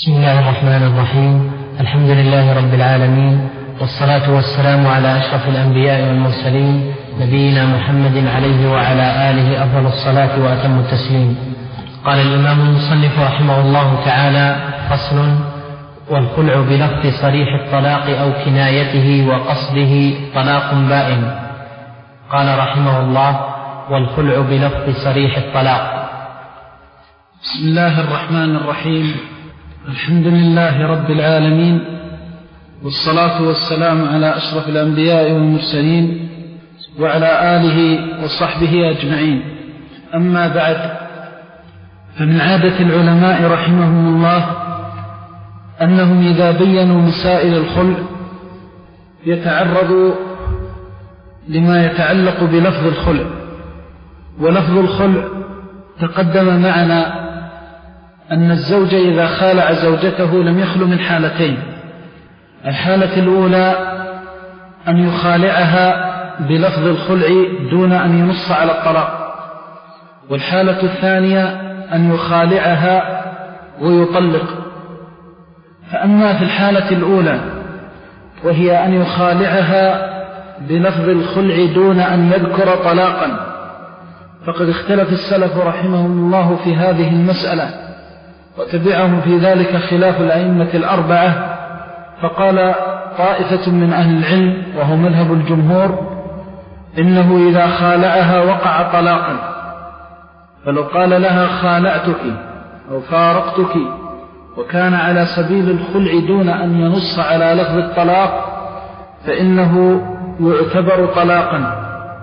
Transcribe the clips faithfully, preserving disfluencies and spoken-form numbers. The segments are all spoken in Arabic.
بسم الله الرحمن الرحيم. الحمد لله رب العالمين، والصلاة والسلام على أشرف الأنبياء والمرسلين نبينا محمد عليه وعلى آله أفضل الصلاة وأتم التسليم. قال الإمام المصنف رحمه الله تعالى: فصل: والخلع بلفظ صريح الطلاق أو كنايته وقصده طلاق بائن. قال رحمه الله: والخلع بلفظ صريح الطلاق. بسم الله الرحمن الرحيم. الحمد لله رب العالمين، والصلاة والسلام على أشرف الأنبياء والمرسلين وعلى آله وصحبه أجمعين. أما بعد، فمن عادة العلماء رحمهم الله أنهم إذا بينوا مسائل الخلع يتعرضوا لما يتعلق بلفظ الخلع. ولفظ الخلع تقدم معنا أن الزوج إذا خالع زوجته لم يخلو من حالتين: الحالة الأولى أن يخالعها بلفظ الخلع دون أن ينص على الطلاق، والحالة الثانية أن يخالعها ويطلق. فأما في الحالة الأولى وهي أن يخالعها بلفظ الخلع دون أن يذكر طلاقا، فقد اختلف السلف رحمهم الله في هذه المسألة، وتبعهم في ذلك خلاف الأئمة الأربعة. فقال طائفة من أهل العلم وهو مذهب الجمهور إنه إذا خالعها وقع طلاقا، فلو قال لها خالعتك أو فارقتك وكان على سبيل الخلع دون أن ينص على لفظ الطلاق فإنه يعتبر طلاقا.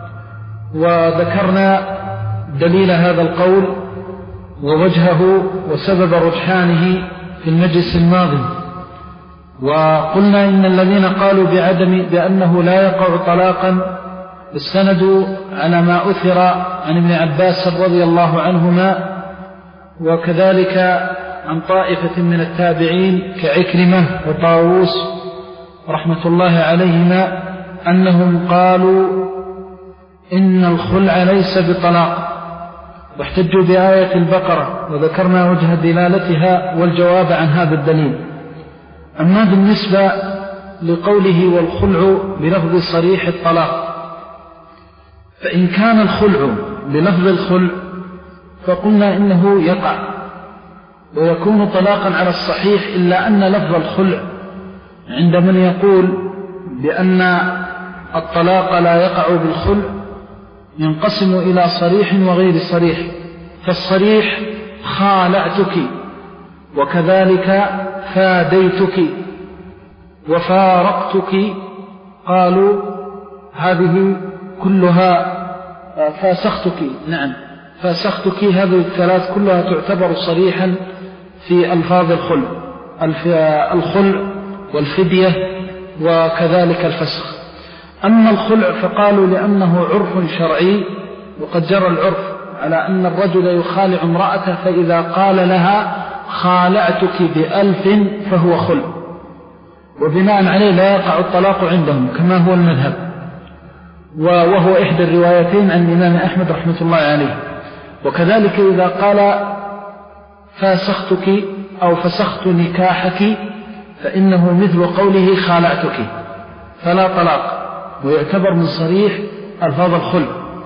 وذكرنا دليل هذا القول ووجهه وسبب رجحانه في المجلس الماضي، وقلنا إن الذين قالوا بعدم بأنه لا يقع طلاقا استندوا على ما أثر عن ابن عباس رضي الله عنهما، وكذلك عن طائفة من التابعين كعكرمة وطاووس رحمة الله عليهما أنهم قالوا إن الخلع ليس بطلاق، واحتجوا بآية البقرة، وذكرنا وجه دلالتها والجواب عن هذا الدليل. أما بالنسبة لقوله والخلع بلفظ صريح الطلاق، فإن كان الخلع بلفظ الخلع فقلنا إنه يقع ويكون طلاقا على الصحيح، إلا أن لفظ الخلع عند من يقول بأن الطلاق لا يقع بالخلع ينقسم إلى صريح وغير صريح. فالصريح خالعتك، وكذلك فاديتك وفارقتك، قالوا هذه كلها فاسختك، نعم فاسختك، هذه الثلاث كلها تعتبر صريحا في ألفاظ الخلع، الخلع والفدية وكذلك الفسخ. أما الخلع فقالوا لأنه عرف شرعي، وقد جرى العرف على أن الرجل يخالع امرأته فإذا قال لها خالعتك بألف فهو خلع، وبناء عليه لا يقع الطلاق عندهم كما هو المذهب، وهو إحدى الروايتين عن الإمام أحمد رحمة الله عليه. وكذلك إذا قال فاسختك أو فسخت نكاحك فإنه مثل قوله خالعتك، فلا طلاق، ويعتبر من صريح ألفاظ الخلع.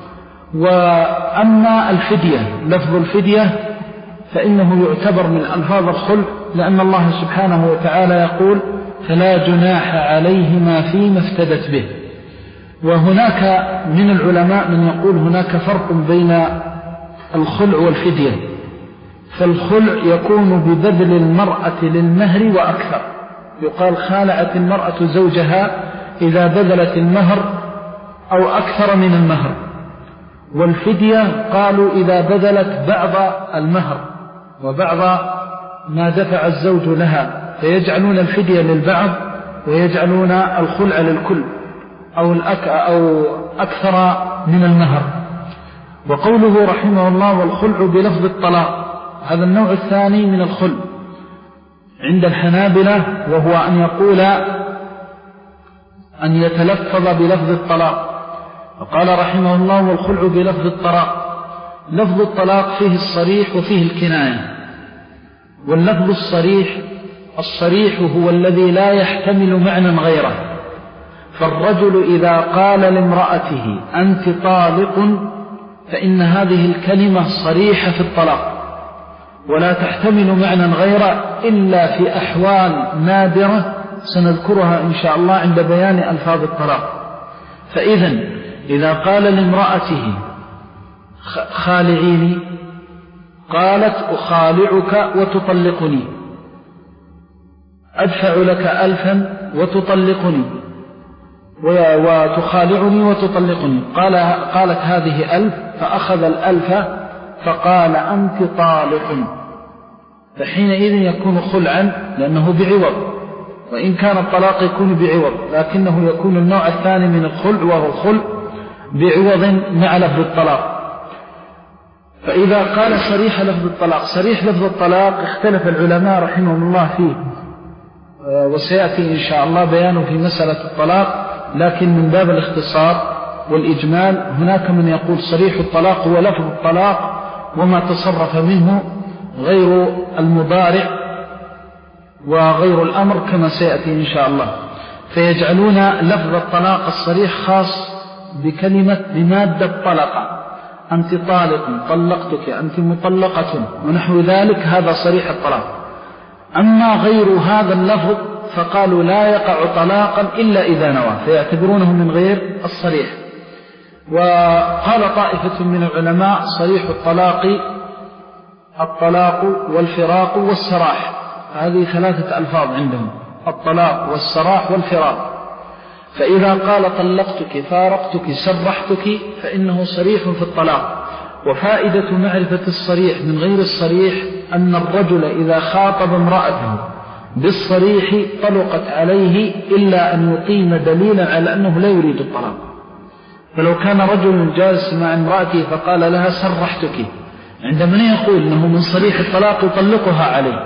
وأما الفدية، لفظ الفدية فإنه يعتبر من ألفاظ الخلع، لأن الله سبحانه وتعالى يقول فلا جناح عليهما فيما افتدت به. وهناك من العلماء من يقول هناك فرق بين الخلع والفدية. فالخلع يكون ببذل المرأة للمهر وأكثر، يقال خالعت المرأة زوجها إذا بذلت المهر أو أكثر من المهر. والفدية قالوا إذا بذلت بعض المهر وبعض ما دفع الزوج لها، فيجعلون الفدية للبعض ويجعلون الخلع للكل أو, الأك أو أكثر من المهر. وقوله رحمه الله والخلع بلفظ الطلاق، هذا النوع الثاني من الخلع عند الحنابلة، وهو أن يقول أن يتلفظ بلفظ الطلاق. وقال رحمه الله والخلع بلفظ الطلاق، لفظ الطلاق فيه الصريح وفيه الكناية، واللفظ الصريح الصريح هو الذي لا يحتمل معنى غيره. فالرجل إذا قال لامرأته أنت طالق فإن هذه الكلمة صريحة في الطلاق ولا تحتمل معنى غيره إلا في أحوال نادرة سنذكرها إن شاء الله عند بيان ألفاظ الطلاق. فإذا إذا قال لامرأته خالعيني قالت أخالعك وتطلقني، أدفع لك ألفا وتطلقني وتخالعني وتطلقني. قال قالت هذه ألف فأخذ الألف فقال أنت طالق، فحينئذ يكون خلعا لأنه بعوض، وإن كان الطلاق يكون بعوض لكنه يكون النوع الثاني من الخلع وهو الخلع بعوض مع لفظ الطلاق. فإذا قال صريح لفظ الطلاق، صريح لفظ الطلاق اختلف العلماء رحمهم الله فيه، وسيأتي إن شاء الله بيانه في مسألة الطلاق، لكن من باب الاختصار والإجمال هناك من يقول صريح الطلاق هو لفظ الطلاق وما تصرف منه غير المضارع وغير الأمر كما سيأتي إن شاء الله، فيجعلون لفظ الطلاق الصريح خاص بكلمة بمادة طلق، أنت طالق طلقتك أنت مطلقة ونحو ذلك، هذا صريح الطلاق. أما غير هذا اللفظ فقالوا لا يقع طلاقا إلا إذا نوى، فيعتبرونه من غير الصريح. وقال طائفة من العلماء صريح الطلاق الطلاق والفراق والسراح، هذه ثلاثة ألفاظ عندهم، الطلاق والسراح والفراق. فإذا قال طلقتك فارقتك سرحتك فإنه صريح في الطلاق. وفائدة معرفة الصريح من غير الصريح أن الرجل إذا خاطب امرأته بالصريح طلقت عليه إلا أن يقيم دليلا على أنه لا يريد الطلاق. فلو كان رجل جالس مع امرأته فقال لها سرحتك، عندما يقول أنه من صريح الطلاق يطلقها عليه،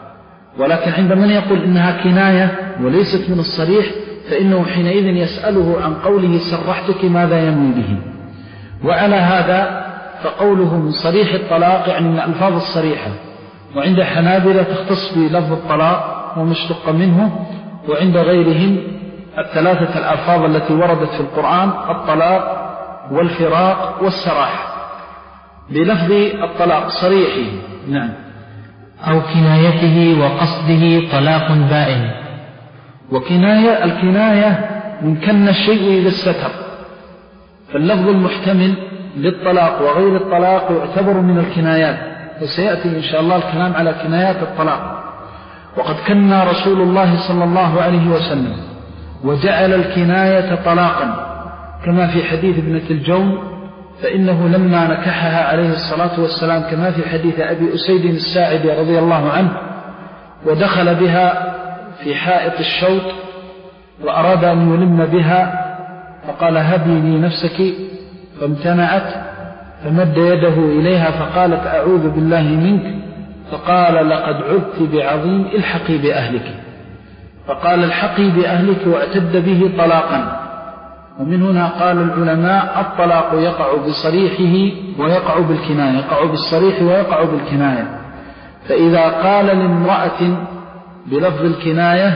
ولكن عندما يقول إنها كناية وليست من الصريح فإنه حينئذ يسأله عن قوله سرحتك ماذا ينوي به. وعلى هذا فقوله من صريح الطلاق يعني من الألفاظ الصريحة، وعند حنابلة تختص بلفظ الطلاق ومشتق منه، وعند غيرهم الثلاثة الألفاظ التي وردت في القرآن الطلاق والفراق والسراح بلفظ الطلاق صريحه. نعم. أو كنايته وقصده طلاق بائن. وكناية الكناية من كن الشيء إذا استتر، فاللفظ المحتمل للطلاق وغير الطلاق يعتبر من الكنايات، وسيأتي إن شاء الله الكلام على كنايات الطلاق. وقد كنا رسول الله صلى الله عليه وسلم وجعل الكناية طلاقا كما في حديث ابنة الجون، فإنه لما نكحها عليه الصلاة والسلام كما في حديث أبي أسيد الساعدي رضي الله عنه، ودخل بها في حائط الشوط وأراد أن يلم بها فقال هبي لي نفسك، فامتنعت، فمد يده إليها فقالت أعوذ بالله منك، فقال لقد عدت بعظيم الحقي بأهلك، فقال الحقي بأهلك واعتد به طلاقا. ومن هنا قال العلماء الطلاق يقع بصريحه ويقع بالكناية، يقع بالصريح ويقع بالكناية. فإذا قال لامرأة بلفظ الكناية،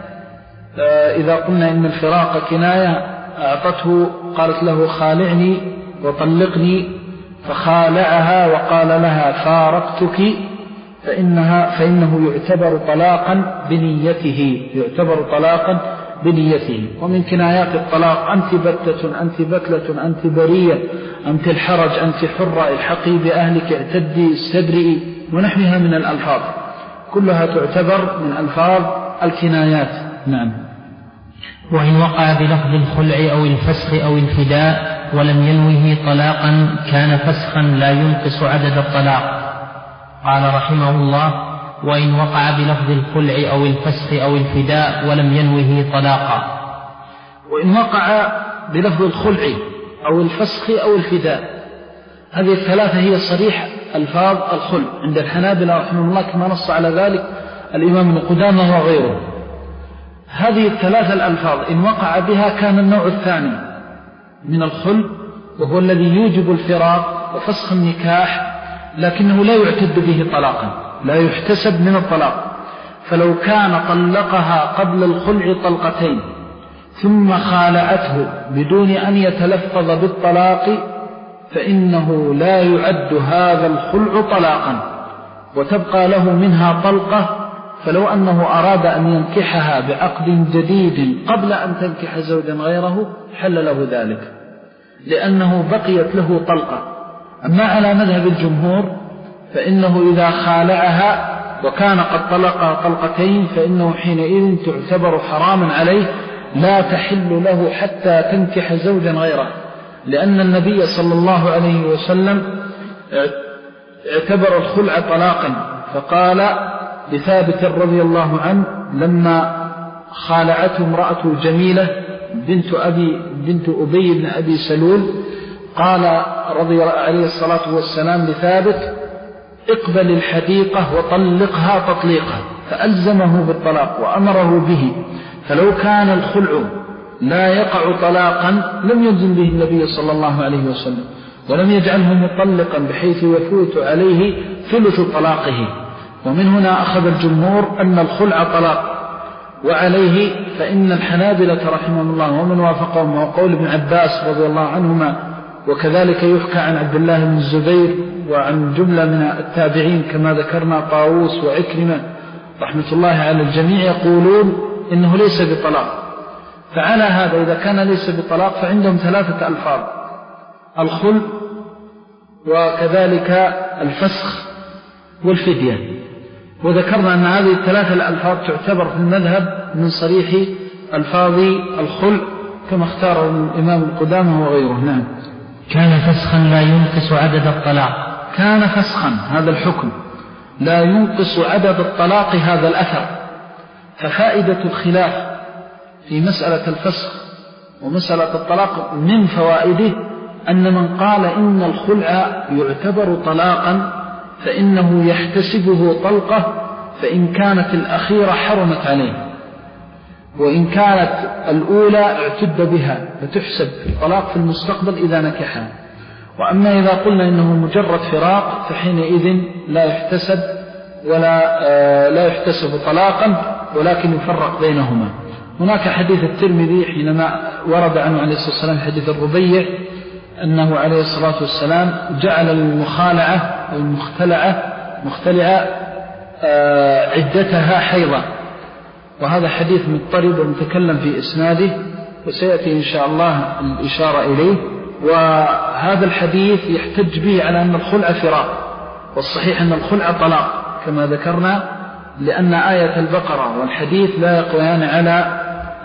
إذا قلنا إن الفراق كناية، أعطته قالت له خالعني وطلقني، فخالعها وقال لها فارقتك، فإنها فإنه يعتبر طلاقا بنيته، يعتبر طلاقا بنيته. ومن كنايات الطلاق أنت بتة أنت بتلة أنت برية أنت الحرج أنت حرة الحقي بأهلك اعتدي استبرئي ونحوها من الألفاظ، كلها تعتبر من ألفاظ الكنايات. نعم. وإن وقع بلفظ الخلع أو الفسخ أو الفداء ولم ينوه طلاقا كان فسخا لا ينقص عدد الطلاق. قال رحمه الله: وإن وقع بلفظ الخلع أو الفسخ أو الفداء ولم ينوه طلاقا. وإن وقع بلفظ الخلع أو الفسخ أو الفداء، هذه الثلاثة هي صريح ألفاظ الخلع عند الحنابلة رحمه الله كما نص على ذلك الإمام ابن قدامة وغيره. هذه الثلاثة الألفاظ إن وقع بها كان النوع الثاني من الخلع، وهو الذي يوجب الفراق وفسخ النكاح، لكنه لا يعتد به طلاقا، لا يحتسب من الطلاق. فلو كان طلقها قبل الخلع طلقتين ثم خالعته بدون أن يتلفظ بالطلاق فإنه لا يعد هذا الخلع طلاقا وتبقى له منها طلقة. فلو أنه أراد أن ينكحها بعقد جديد قبل أن تنكح زوجا غيره حل له ذلك لأنه بقيت له طلقة. أما على مذهب الجمهور فإنه إذا خالعها وكان قد طلقها طلقتين فإنه حينئذ تعتبر حراما عليه لا تحل له حتى تنكح زوجا غيره، لأن النبي صلى الله عليه وسلم اعتبر الخلع طلاقا فقال لثابت رضي الله عنه لما خالعته امرأة جميلة بنت, أبي بنت أبي بن أبي سلول قال رضي عليه الصلاة والسلام لثابت اقبل الحديقة وطلقها تطليقا فألزمه بالطلاق وأمره به. فلو كان الخلع لا يقع طلاقا لم يلزم به النبي صلى الله عليه وسلم ولم يجعله مطلقا بحيث يفوت عليه ثلث طلاقه. ومن هنا أخذ الجمهور أن الخلع طلاق، وعليه فإن الحنابلة رحمهم الله ومن وافقهم وقول ابن عباس رضي الله عنهما وكذلك يحكى عن عبد الله بن الزبير وعن جملة من التابعين كما ذكرنا طاووس وعكرمة رحمة الله على الجميع يقولون إنه ليس بطلاق. فعلى هذا إذا كان ليس بطلاق فعندهم ثلاثة ألفاظ: الخلع وكذلك الفسخ والفدية. وذكرنا أن هذه الثلاثة الألفاظ تعتبر في المذهب من صريح ألفاظ الخلع كما اختاره الإمام القدامى وغيره. نعم. كان فسخا لا ينقص عدد الطلاق. كان فسخا هذا الحكم لا ينقص عدد الطلاق هذا الأثر. ففائدة الخلاف في مسألة الفسخ ومسألة الطلاق من فوائده أن من قال إن الخلع يعتبر طلاقا فإنه يحتسبه طلقة فإن كانت الأخيرة حرمت عليه، وإن كانت الأولى اعتد بها فتحسب الطلاق في المستقبل إذا نكحها. وأما إذا قلنا إنه مجرد فراق فحينئذ لا يحتسب ولا آه لا يحتسب طلاقا ولكن يفرق بينهما. هناك حديث الترمذي حينما ورد عنه عليه الصلاة والسلام حديث الربيع أنه عليه الصلاة والسلام جعل المخالعة والمختلعة مختلعة آه عدتها حيضة، وهذا حديث مضطرب ونتكلم في إسناده وسيأتي إن شاء الله الإشارة إليه. وهذا الحديث يحتج به على أن الخلع فراق، والصحيح أن الخلع طلاق كما ذكرنا، لأن آية البقرة والحديث لا يقويان على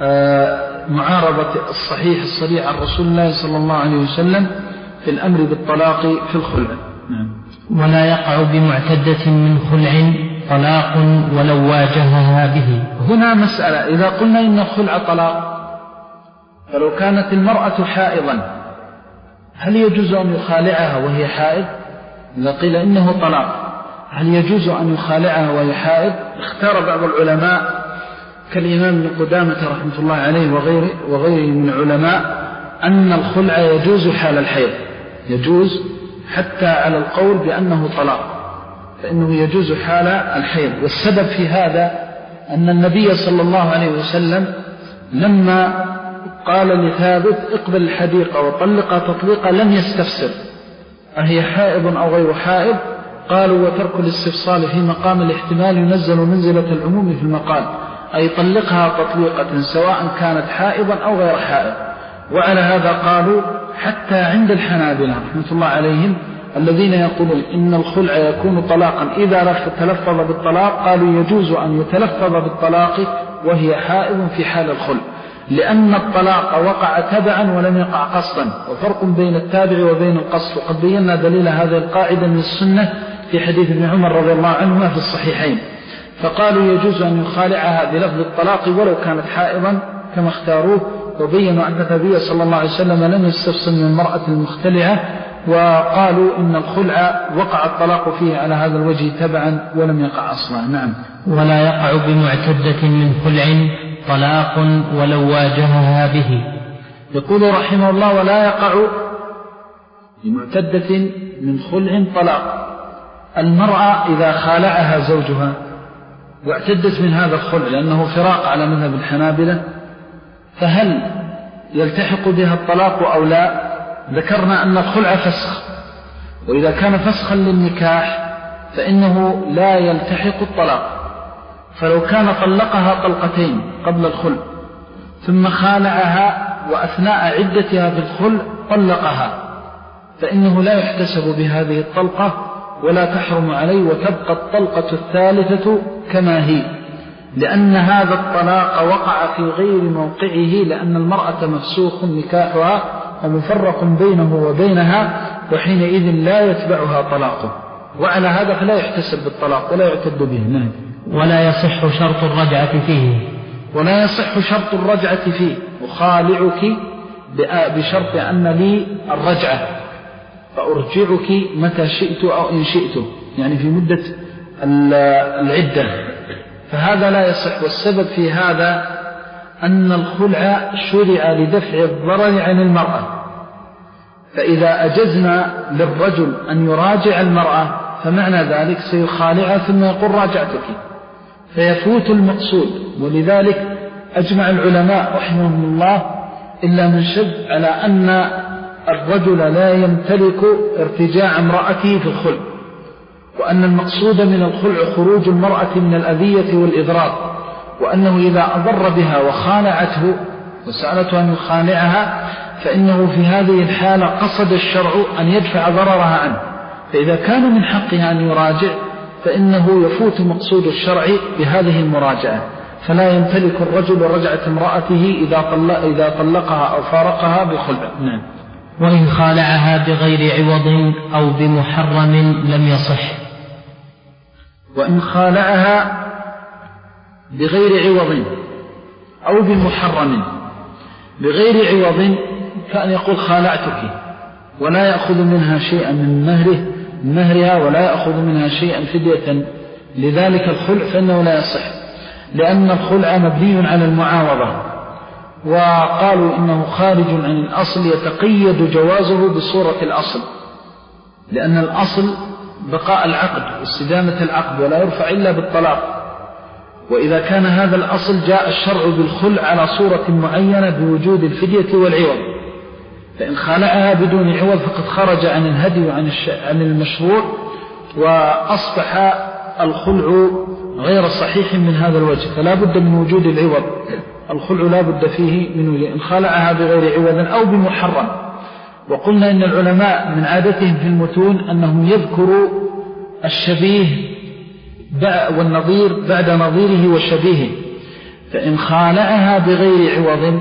معارضة الصحيح الصريح عن رسول الله صلى الله عليه وسلم في الأمر بالطلاق في الخلع. ولا يقع بمعتدة من خلع طلاق ولو واجهها به. هنا مسألة، إذا قلنا إن الخلع طلاق فلو كانت المرأة حائضا هل يجوز أن يخالعها وهي حائض؟ إذا قيل إنه طلاق هل يجوز أن يخالعها وهي حائض؟ اختار بعض العلماء كالإمام ابن قدامة رحمة الله عليه وغيره, وغيره من العلماء أن الخلع يجوز حال الحيض، يجوز حتى على القول بأنه طلاق، فإنه يجوز حال الحيض. والسبب في هذا أن النبي صلى الله عليه وسلم لما قال لثابت اقبل الحديقة وطلق تطليقا لم يستفسر أهي حائض أو غير حائض، قالوا وترك الاستفصال في مقام الاحتمال ينزل منزلة العموم في المقال، أي طلقها تطليقة سواء كانت حائضا أو غير حائض. وعلى هذا قالوا حتى عند الحنابلة رحمة الله عليهم الذين يقولون إن الخلع يكون طلاقا إذا تلفظ بالطلاق، قالوا يجوز أن يتلفظ بالطلاق وهي حائض في حال الخلع، لأن الطلاق وقع تبعا ولم يقع قصدا، وفرق بين التابع وبين القصد. وقد بينا دليل هذه القاعدة من السنة في حديث ابن عمر رضي الله عنهما في الصحيحين. فقالوا يجوز أن يخالعها بلفظ الطلاق ولو كانت حائضا كما اختاروه، وبينوا أن النبي صلى الله عليه وسلم لم يستفصل من المرأة المختلعة، وقالوا إن الخلع وقع الطلاق فيه على هذا الوجه تبعا ولم يقع أصلا. نعم. ولا يقع بمعتدة من خلع طلاق ولو واجهها به. يقول رحمه الله ولا يقع بمعتدة من خلع طلاق. المرأة إذا خالعها زوجها واعتدت من هذا الخلع لأنه فراق على مذهب الحنابلة، فهل يلتحق بها الطلاق أو لا؟ ذكرنا أن الخلع فسخ، وإذا كان فسخا للنكاح فإنه لا يلتحق الطلاق. فلو كان طلقها طلقتين قبل الخلع ثم خالعها وأثناء عدتها في الخلع طلقها فإنه لا يحتسب بهذه الطلقة ولا تحرم عليه، وتبقى الطلقة الثالثة كما هي، لأن هذا الطلاق وقع في غير موقعه، لأن المرأة مفسوخ نكاحها ومفرق بينه وبينها، وحينئذ لا يتبعها طلاقه، وعلى هذا فلا يحتسب بالطلاق ولا يعتد به. نعم. ولا يصح شرط الرجعة فيه ولا يصح شرط الرجعة فيه. أخالعك بشرط أن لي الرجعة فأرجعك متى شئت أو إن شئت، يعني في مدة العدة، فهذا لا يصح. والسبب في هذا أن الخلع شرع لدفع الضرر عن المرأة، فإذا أجزنا للرجل أن يراجع المرأة فمعنى ذلك سيخالعها ثم يقول راجعتك، فيفوت المقصود. ولذلك أجمع العلماء رحمهم الله إلا من شد على أن الرجل لا يمتلك ارتجاع امرأته في الخلع، وأن المقصود من الخلع خروج المرأة من الأذية والإضرار، وأنه إذا أضر بها وخالعته وسألته أن يخالعها فإنه في هذه الحالة قصد الشرع أن يدفع ضررها عنه، فإذا كان من حقها أن يراجع فإنه يفوت مقصود الشرع بهذه المراجعة، فلا يمتلك الرجل رجعة امرأته إذا, طلق إذا طلقها أو فارقها بخلع. نعم. وإن خالعها بغير عوض أو بمحرم لم يصح. وإن خالعها بغير عوض أو بمحرم، بغير عوض كأن يقول خالعتك ولا يأخذ منها شيئا من مهره مهرها ولا يأخذ منها شيئا فدية لذلك الخلع، فإنه لا يصح، لأن الخلع مبني على المعاوضة، وقالوا إنه خارج عن الأصل يتقيد جوازه بصورة الأصل، لأن الأصل بقاء العقد واستدامة العقد ولا يرفع إلا بالطلاق. وإذا كان هذا الأصل جاء الشرع بالخلع على صورة معينة بوجود الفدية والعوض، فإن خالعها بدون عوض فقد خرج عن الهدي وعن عن المشروع، وأصبح الخلع غير صحيح من هذا الوجه، فلا بد من وجود العوض. الخلع لا بد فيه من وجود. إن خالعها بغير عوض أو بمحرم. وقلنا إن العلماء من عادتهم في المتون أنهم يذكروا الشبيه والنظير بعد نظيره وشبيهه، فإن خالعها بغير عوض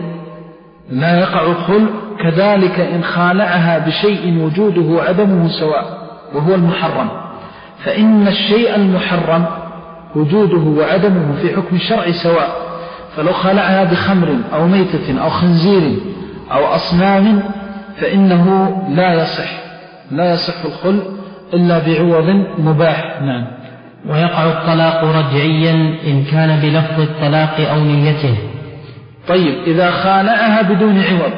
لا يقع الخلع، كذلك إن خالعها بشيء وجوده وعدمه سواء وهو المحرم، فإن الشيء المحرم وجوده وعدمه في حكم الشرع سواء، فلو خالعها بخمر أو ميتة أو خنزير أو أصنام فإنه لا يصح لا يصح الخلع إلا بعوض مباح. نعم. ويقع الطلاق رجعيا إن كان بلفظ الطلاق أو نيته. طيب، إذا خالعها بدون عوض،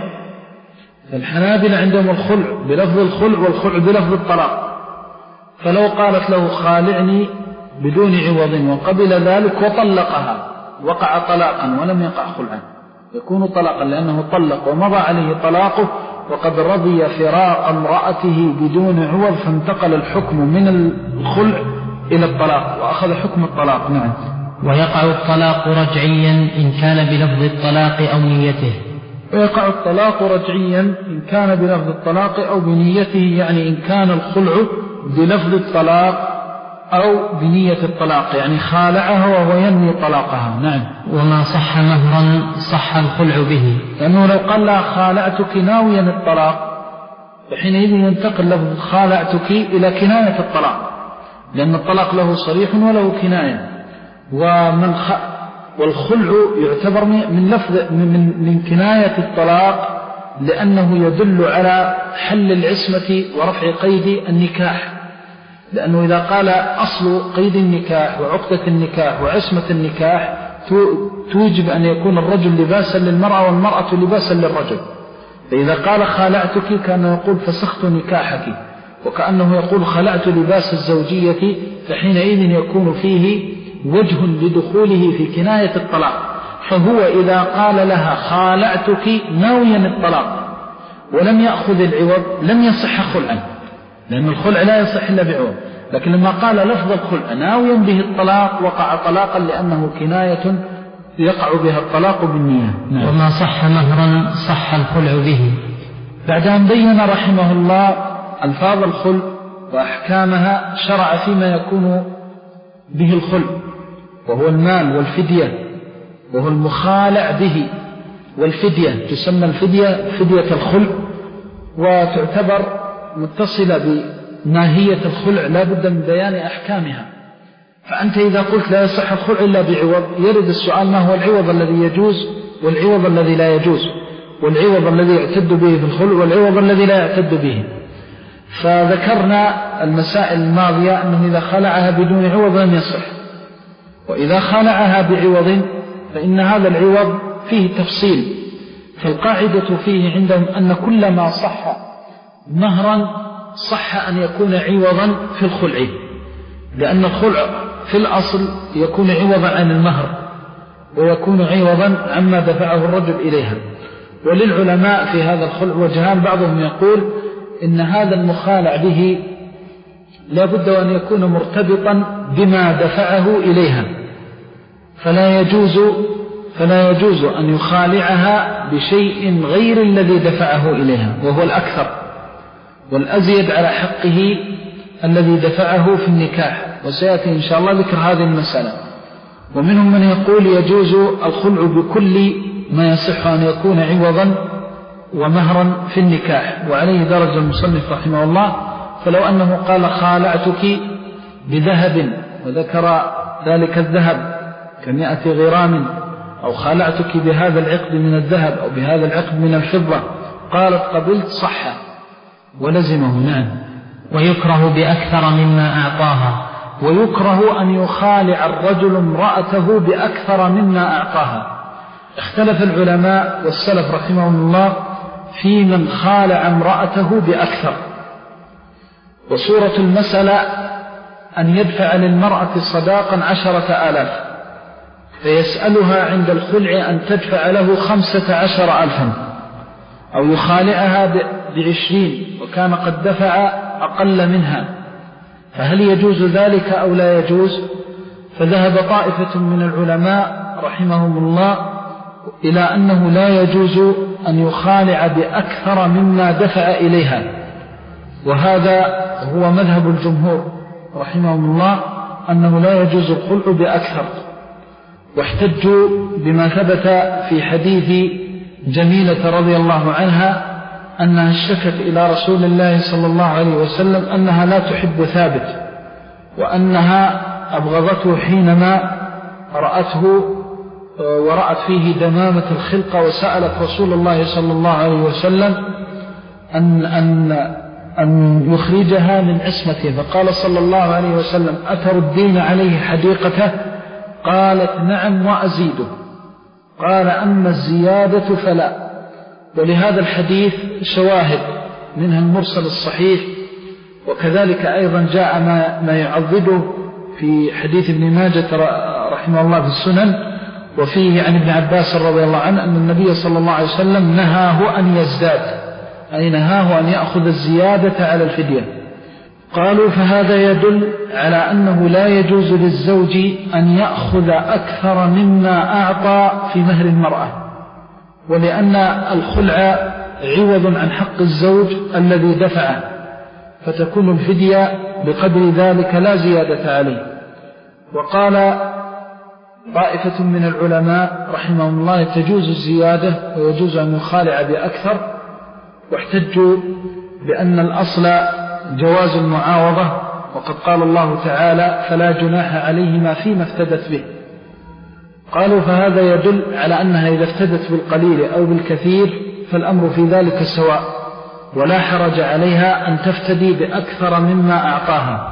فالحنابلة عندهم الخلع بلفظ الخلع والخلع بلفظ الطلاق، فلو قالت له خالعني بدون عوض وقبل ذلك وطلقها وقع طلاقا ولم يقع خلعا، يكون طلاقا لأنه طلق ومضى عليه طلاقه وقد رضي فراق امرأته بدون عوض، فانتقل الحكم من الخلع إلى الطلاق وأخذ حكم الطلاق. نعم. ويقع الطلاق رجعيا إن كان بلفظ الطلاق أو نيته. ويقع الطلاق رجعيا إن كان بلفظ الطلاق أو بنيته، يعني إن كان الخلع بلفظ الطلاق أو بنية الطلاق، يعني خالعها وهو ينوي طلاقها. نعم. وما صح مهرا صح الخلع به، لأنه لو قال لها خالعتك ناويا الطلاق فحينئذ ينتقل لفظ خالعتك إلى كناية الطلاق، لأن الطلاق له صريح وله كناية. ومن خ... والخلع يعتبر من لفظ من, من كناية الطلاق، لأنه يدل على حل العصمة ورفع قيد النكاح، لأنه إذا قال أصل قيد النكاح وعقدة النكاح وعصمة النكاح توجب أن يكون الرجل لباسا للمرأة والمرأة لباسا للرجل، فإذا قال خالعتك كان يقول فسخت نكاحك، وكأنه يقول خلعت لباس الزوجية، فحينئذ يكون فيه وجه لدخوله في كناية الطلاق، فهو إذا قال لها خالعتك ناويا الطلاق ولم يأخذ العوض لم يصح خلعا، لأن الخلع لا يصح إلا بعوض. لكن لما قال لفظ الخلع ناويا به الطلاق وقع طلاقا، لأنه كناية يقع بها الطلاق بالنية. نعم. وما صح مهرا صح الخلع به. بعد أن بين رحمه الله ألفاظ الخلع وأحكامها، شرع فيما يكون به الخلع، وهو المال والفدية، وهو المخالع به. والفدية تسمى الفدية فدية الخلع، وتعتبر متصلة بماهية الخلع لا بد من بيان أحكامها. فأنت إذا قلت لا يصح الخلع إلا بعوض، يرد السؤال ما هو العوض الذي يجوز والعوض الذي لا يجوز، والعوض الذي يعتد به في الخلع والعوض الذي لا يعتد به. فذكرنا المسائل الماضية أنه إذا خلعها بدون عوض لم يصح، وإذا خلعها بعوض فإن هذا العوض فيه تفصيل. فالقاعدة فيه عندهم أن كل ما صح مهرا صح أن يكون عوضا في الخلع، لأن الخلع في الأصل يكون عوضا عن المهر، ويكون عوضا عما دفعه الرجل إليها. وللعلماء في هذا الخلع وجهان، بعضهم يقول إن هذا المخالع به لا بد أن يكون مرتبطا بما دفعه إليها، فلا يجوز فلا يجوز أن يخالعها بشيء غير الذي دفعه إليها، وهو الأكثر والأزيد على حقه الذي دفعه في النكاح، وسيأتي إن شاء الله ذكر هذه المسألة. ومنهم من يقول يجوز الخلع بكل ما يصح أن يكون عوضا ومهرا في النكاح، وعليه درج المصنف رحمه الله. فلو أنه قال خالعتك بذهب وذكر ذلك الذهب كمئة غرام، أو خالعتك بهذا العقد من الذهب أو بهذا العقد من الفضة، قالت قبلت صح ولزمه. نعم. ويكره بأكثر مما أعطاها. ويكره أن يخالع الرجل امرأته بأكثر مما أعطاها. اختلف العلماء والسلف رحمهم الله في من خالع امرأته بأكثر. وصورة المسألة أن يدفع للمرأة صداقا عشرة آلاف، فيسألها عند الخلع أن تدفع له خمسة عشر ألفا، أو يخالعها بعشرين وكان قد دفع أقل منها، فهل يجوز ذلك أو لا يجوز؟ فذهب طائفة من العلماء رحمهم الله إلى أنه لا يجوز أن يخالع بأكثر مما دفع إليها، وهذا هو مذهب الجمهور رحمهم الله، أنه لا يجوز الخلع بأكثر. واحتجوا بما ثبت في حديث جميلة رضي الله عنها أنها اشتكت إلى رسول الله صلى الله عليه وسلم أنها لا تحب ثابت، وأنها أبغضته حينما رأته ورأت فيه دمامة الخلقة، وسألت رسول الله صلى الله عليه وسلم أن, أن, أن يخرجها من عصمته، فقال صلى الله عليه وسلم أتردين عليه حديقته؟ قالت نعم وأزيده. قال أما الزيادة فلا. ولهذا الحديث شواهد، منها المرسل الصحيح، وكذلك أيضا جاء ما, ما يعضده في حديث ابن ماجة رحمه الله في السنن، وفيه عن ابن عباس رضي الله عنه أن النبي صلى الله عليه وسلم نهاه أن يزداد، أي نهاه أن يأخذ الزيادة على الفدية. قالوا فهذا يدل على أنه لا يجوز للزوج أن يأخذ أكثر مما أعطى في مهر المرأة، ولأن الخلع عوض عن حق الزوج الذي دفعه، فتكون الفدية بقدر ذلك لا زيادة عليه. وقال طائفة من العلماء رحمهم الله تجوز الزيادة ويجوز أن يخالع بأكثر، واحتجوا بأن الأصل جواز المعاوضة، وقد قال الله تعالى فلا جناح عليهما فيما افتدت به. قالوا فهذا يدل على أنها إذا افتدت بالقليل أو بالكثير فالأمر في ذلك سواء، ولا حرج عليها أن تفتدي بأكثر مما أعطاها.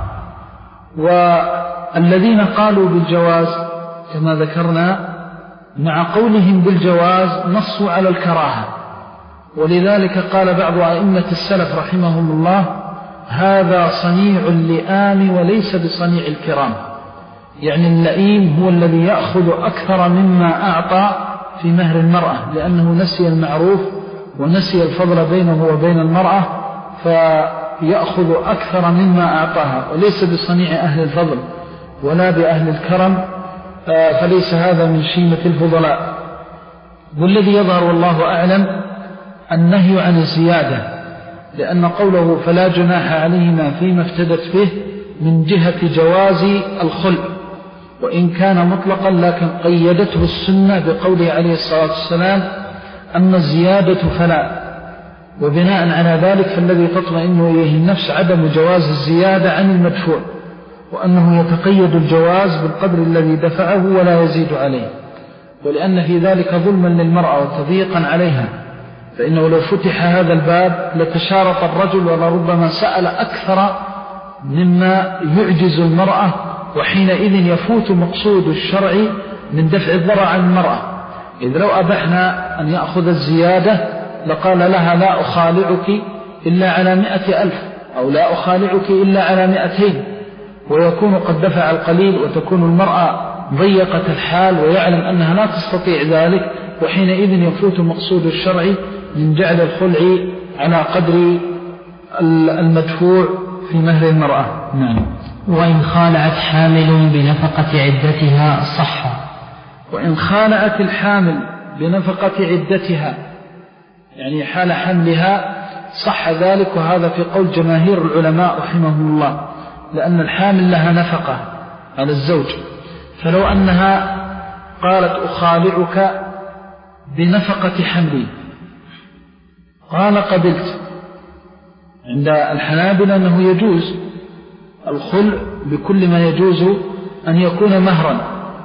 والذين قالوا بالجواز كما ذكرنا مع قولهم بالجواز نصوا على الكراهة، ولذلك قال بعض أئمة السلف رحمهم الله هذا صنيع اللئام وليس بصنيع الكرام، يعني اللئيم هو الذي يأخذ أكثر مما أعطى في مهر المرأة، لأنه نسي المعروف ونسي الفضل بينه وبين المرأة، فيأخذ أكثر مما أعطاها، وليس بصنيع أهل الفضل ولا بأهل الكرم، فليس هذا من شيمة الفضلاء. والذي يظهر والله أعلم النهي عن الزيادة، لأن قوله فلا جناح عليهما فيما افتدت به من جهة جواز الخلع، وإن كان مطلقا لكن قيدته السنة بقوله عليه الصلاة والسلام أما الزيادة فلا، وبناء على ذلك فالذي تطمئن إليه النفس عدم جواز الزيادة عن المدفوع، وأنه يتقيد الجواز بالقدر الذي دفعه ولا يزيد عليه، ولأن في ذلك ظلما للمرأة وتضييقا عليها، فإنه لو فتح هذا الباب لتشارط الرجل ولربما سأل أكثر مما يعجز المرأة، وحينئذ يفوت مقصود الشرع من دفع الضرر عن المرأة. إذ لو أبحنا أن يأخذ الزيادة لقال لها لا أخالعك إلا على مئة ألف، أو لا أخالعك إلا على مئتين، ويكون قد دفع القليل، وتكون المرأة ضيقة الحال ويعلم أنها لا تستطيع ذلك، وحينئذ يفوت مقصود الشرع من جعل الخلع على قدر المدفوع في مهر المرأة. نعم. وإن خالعت حامل بنفقة عدتها صح. وإن خالعت الحامل بنفقة عدتها يعني حال حملها صح ذلك، وهذا في قول جماهير العلماء رحمهم الله، لأن الحامل لها نفقة على الزوج، فلو أنها قالت أخالعك بنفقة حملي قال قبلت، عند الحنابلة أنه يجوز الخلع بكل ما يجوز أن يكون مهرا،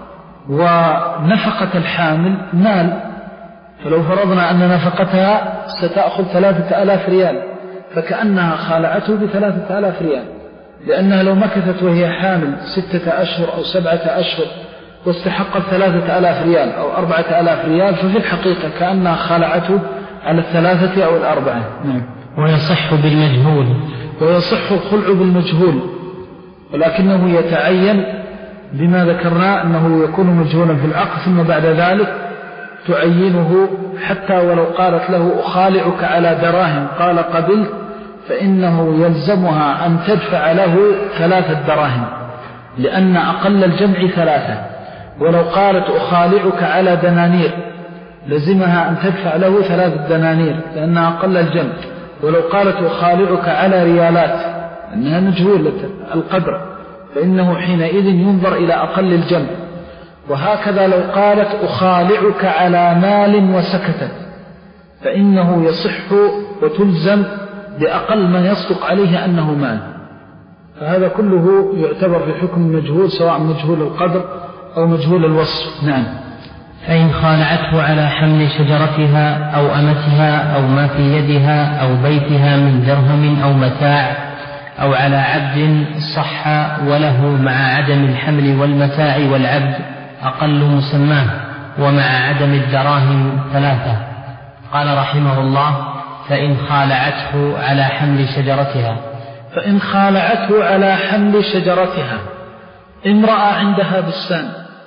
ونفقة الحامل مال، فلو فرضنا أن نفقتها ستأخذ ثلاثة آلاف ريال فكأنها خالعته بثلاثة آلاف ريال، لأنها لو مكثت وهي حامل ستة أشهر أو سبعة أشهر واستحقت ثلاثة آلاف ريال أو أربعة آلاف ريال، ففي الحقيقة كأنها خالعته على الثلاثة أو الأربعة. نعم. ويصح بالمجهول. ويصح الخلع بالمجهول، ولكنه يتعين بما ذكرنا أنه يكون مجهولا في العقد، ثم بعد ذلك تعينه، حتى ولو قالت له أخالعك على دراهم قال قبلت، فإنه يلزمها أن تدفع له ثلاثة دراهم، لأن أقل الجمع ثلاثة، ولو قالت أخالعك على دنانير لزمها أن تدفع له ثلاثة دنانير لأن أقل الجمع، ولو قالت أخالعك على ريالات أنها مجهولة القدر فإنه حينئذ ينظر إلى أقل الجمع. وهكذا لو قالت أخالعك على مال وسكتت فإنه يصح وتلزم بأقل ما يصدق عليه أنه مال، فهذا كله يعتبر في حكم المجهول، سواء مجهول القدر أو مجهول الوصف. نعم. فإن خالعته على حمل شجرتها أو أمتها أو ما في يدها أو بيتها من درهم أو متاع أو على عبد صح، وله مع عدم الحمل والمتاع والعبد أقل مسماه، ومع عدم الدراهم ثلاثة. قال رحمه الله: فإن خالعته على حمل شجرتها. فإن خالعته على حمل شجرتها، امرأة عندها بستان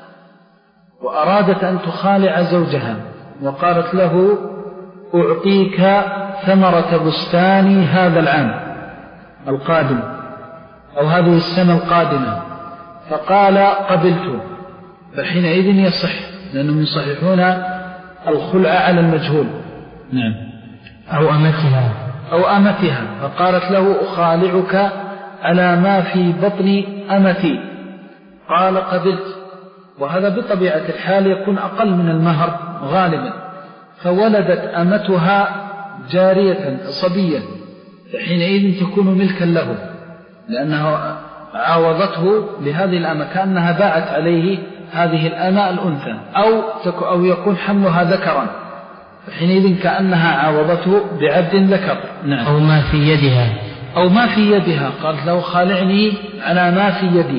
وأرادت أن تخالع زوجها وقالت له: أعطيك ثمرة بستاني هذا العام القادم أو هذه السنة القادمة، فقال: قبلته، فحينئذ يصح، لأنهم يصححون الخلع على المجهول. نعم. أو أمتها أو أمتها فقالت له: أخالعك على ما في بطن أمتي، قال: قبلت، وهذا بطبيعة الحال يكون أقل من المهر غالبا، فولدت أمتها جارية صبية، فحينئذ تكون ملكا له، لأنها عاوضته بهذه الأمة كأنها باعت عليه هذه الأمة الأنثى، أو, أو يكون حملها ذكرا، فحينئذ كأنها عاوضته بعبد ذكر. نعم. أو ما في يدها أو ما في يدها، قالت له: خالعني على ما في يدي،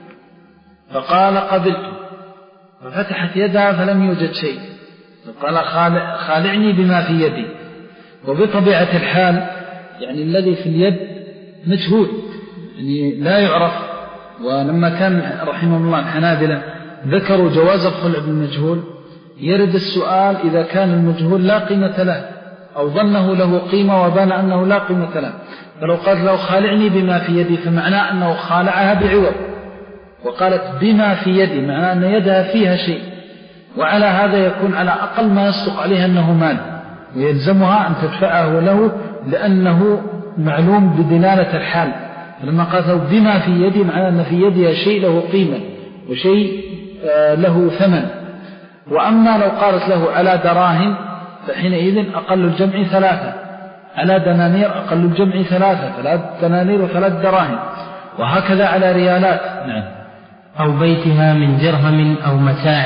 فقال: قبلت، ففتحت يدها فلم يوجد شيء، فقال: خالعني بما في يدي. وبطبيعة الحال يعني الذي في اليد مجهول، يعني لا يعرف ولما كان رحمه الله الحنابلة ذكروا جواز الخلع بالمجهول، يرد السؤال إذا كان المجهول لا قيمة له أو ظنه له قيمة وبان أنه لا قيمة له، فلو قال له خالعني بما في يدي فمعناه أنه خالعها بعوض، وقالت بما في يدي معناه أن يدها فيها شيء، وعلى هذا يكون على أقل ما يصدق عليها أنه مال، ويلزمها أن تدفعه له لأنه معلوم بدلالة الحال. لما قالت له بما في يدي معناه أن في يدها شيء له قيمة وشيء له ثمن. وأما لو قالت له على دراهم فحينئذ أقل الجمع ثلاثة، على دنانير أقل الجمع ثلاثة، ثلاث دنانير وثلاث دراهم، وهكذا على ريالات. نعم. أو بيتها من درهم أو متاع،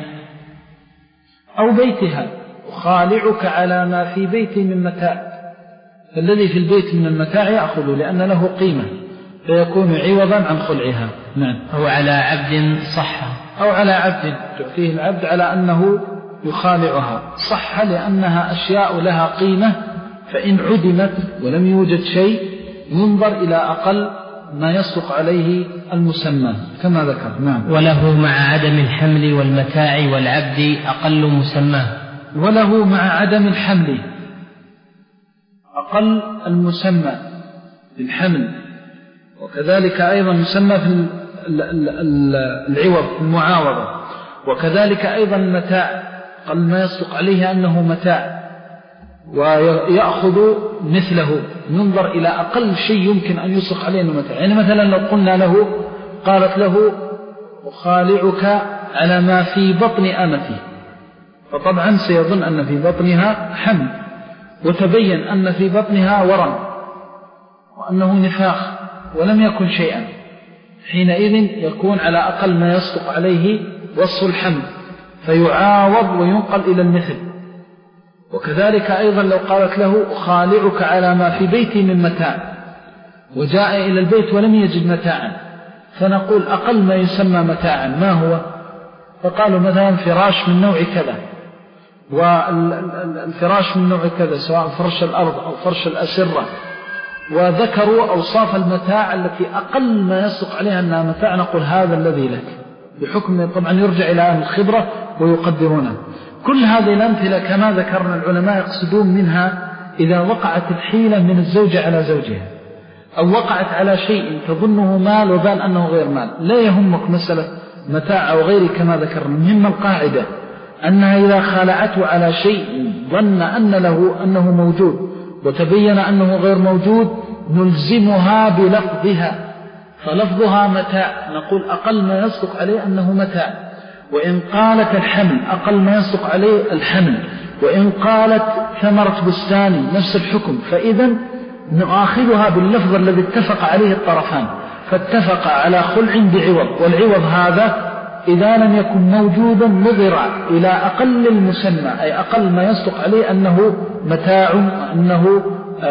أو بيتها أخالعك على ما في بيتي من متاع، فالذي في البيت من المتاع يأخذ لأن له قيمة فيكون عوضا عن خلعها. نعم. أو على عبد صح، أو على عبد تعطيه العبد على أنه يخالعها، صح لأنها أشياء لها قيمة، فإن عدمت ولم يوجد شيء ينظر إلى أقل ما يصدق عليه المسمى كما ذكر. نعم. وله مع عدم الحمل والمتاع والعبد أقل مسمى، وله مع عدم الحمل أقل المسمى بالحمل، وكذلك أيضا مسمى في العوض المعاوضة، وكذلك أيضا المتاع قل ما يصدق عليه أنه متاع ويأخذ مثله، ننظر إلى أقل شيء يمكن أن يصدق عليه أنه متاع. يعني مثلا لو قلنا له قالت له أخالعك على ما في بطن أمتي، فطبعا سيظن أن في بطنها حمل، وتبين أن في بطنها ورم وأنه نفاخ ولم يكن شيئا، حينئذ يكون على أقل ما يصدق عليه وصف الحمل فيعاوض وينقل إلى المثل. وكذلك أيضا لو قالت له أخالعك على ما في بيتي من متاع، وجاء إلى البيت ولم يجد متاعا، فنقول أقل ما يسمى متاعا ما هو؟ فقالوا مثلا فراش من نوع كذا، والفراش من نوع كذا سواء فرش الأرض أو فرش الأسرة، وذكروا أوصاف المتاع التي أقل ما يصدق عليها أنها متاع، نقول هذا الذي لك، بحكم طبعا يرجع إلى أهل الخبرة ويقدرونه. كل هذه الأمثلة كما ذكرنا العلماء يقصدون منها إذا وقعت الحيلة من الزوجة على زوجها، أو وقعت على شيء تظنه مال وبان أنه غير مال، لا يهمك مسألة متاع أو غيره كما ذكرنا. مهم القاعدة أنها إذا خالعته على شيء ظن أن له أنه موجود وتبين أنه غير موجود نلزمها بلفظها، فلفظها متاع، نقول أقل ما يصدق عليه أنه متاع. وإن قالت الحمل أقل ما يصدق عليه الحمل، وإن قالت ثمرة بستاني نفس الحكم، فإذا نؤاخذها باللفظ الذي اتفق عليه الطرفان، فاتفق على خلع بعوض، والعوض هذا إذا لم يكن موجودا نظر إلى أقل المسمى، أي أقل ما يصدق عليه أنه متاع وأنه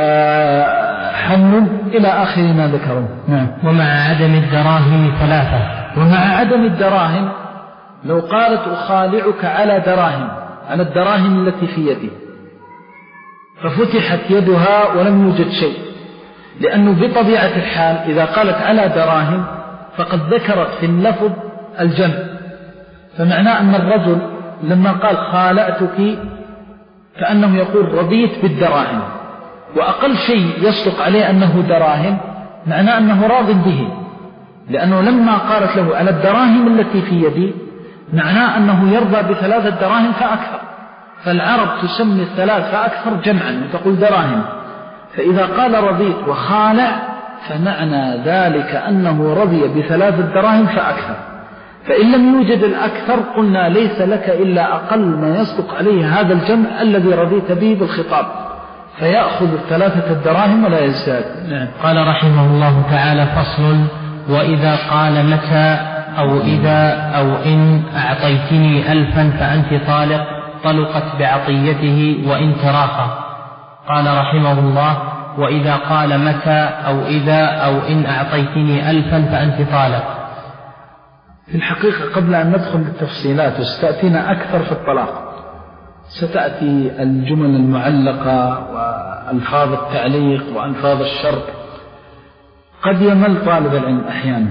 حمل إلى آخر ما ذكروا. نعم. ومع عدم الدراهم ثلاثة، ومع عدم الدراهم لو قالت أخالعك على دراهم، على الدراهم التي في يدي، ففتحت يدها ولم يوجد شيء، لأنه بطبيعة الحال إذا قالت على دراهم فقد ذكرت في اللفظ الجمع، فمعناه أن الرجل لما قال خالعتك كأنه يقول رضيت بالدراهم، وأقل شيء يصدق عليه أنه دراهم معناه أنه راض به، لأنه لما قالت له على الدراهم التي في يدي معناه أنه يرضى بثلاثة دراهم فأكثر، فالعرب تسمي الثلاث فأكثر جمعا وتقول دراهم، فإذا قال رضيت وخالع فمعنى ذلك أنه رضي بثلاثة دراهم فأكثر. فإن لم يوجد الأكثر قلنا ليس لك إلا أقل ما يصدق عليه هذا الجمع الذي رضيت به بالخطاب، فيأخذ الثلاثة الدراهم ولا يزداد. نعم. قال رحمه الله تعالى: فصل: وإذا قال متى أو إذا أو إن أعطيتني ألفا فأنت طالق طلقت بعطيته وإن تراخى. قال رحمه الله: وإذا قال متى أو إذا أو إن أعطيتني ألفا فأنت طالق. في الحقيقة قبل أن ندخل بالتفصيلات وستأتينا أكثر في الطلاق، ستأتي الجمل المعلقة وألفاظ التعليق وألفاظ الشرط، قد يمل طالب العلم أحيانا،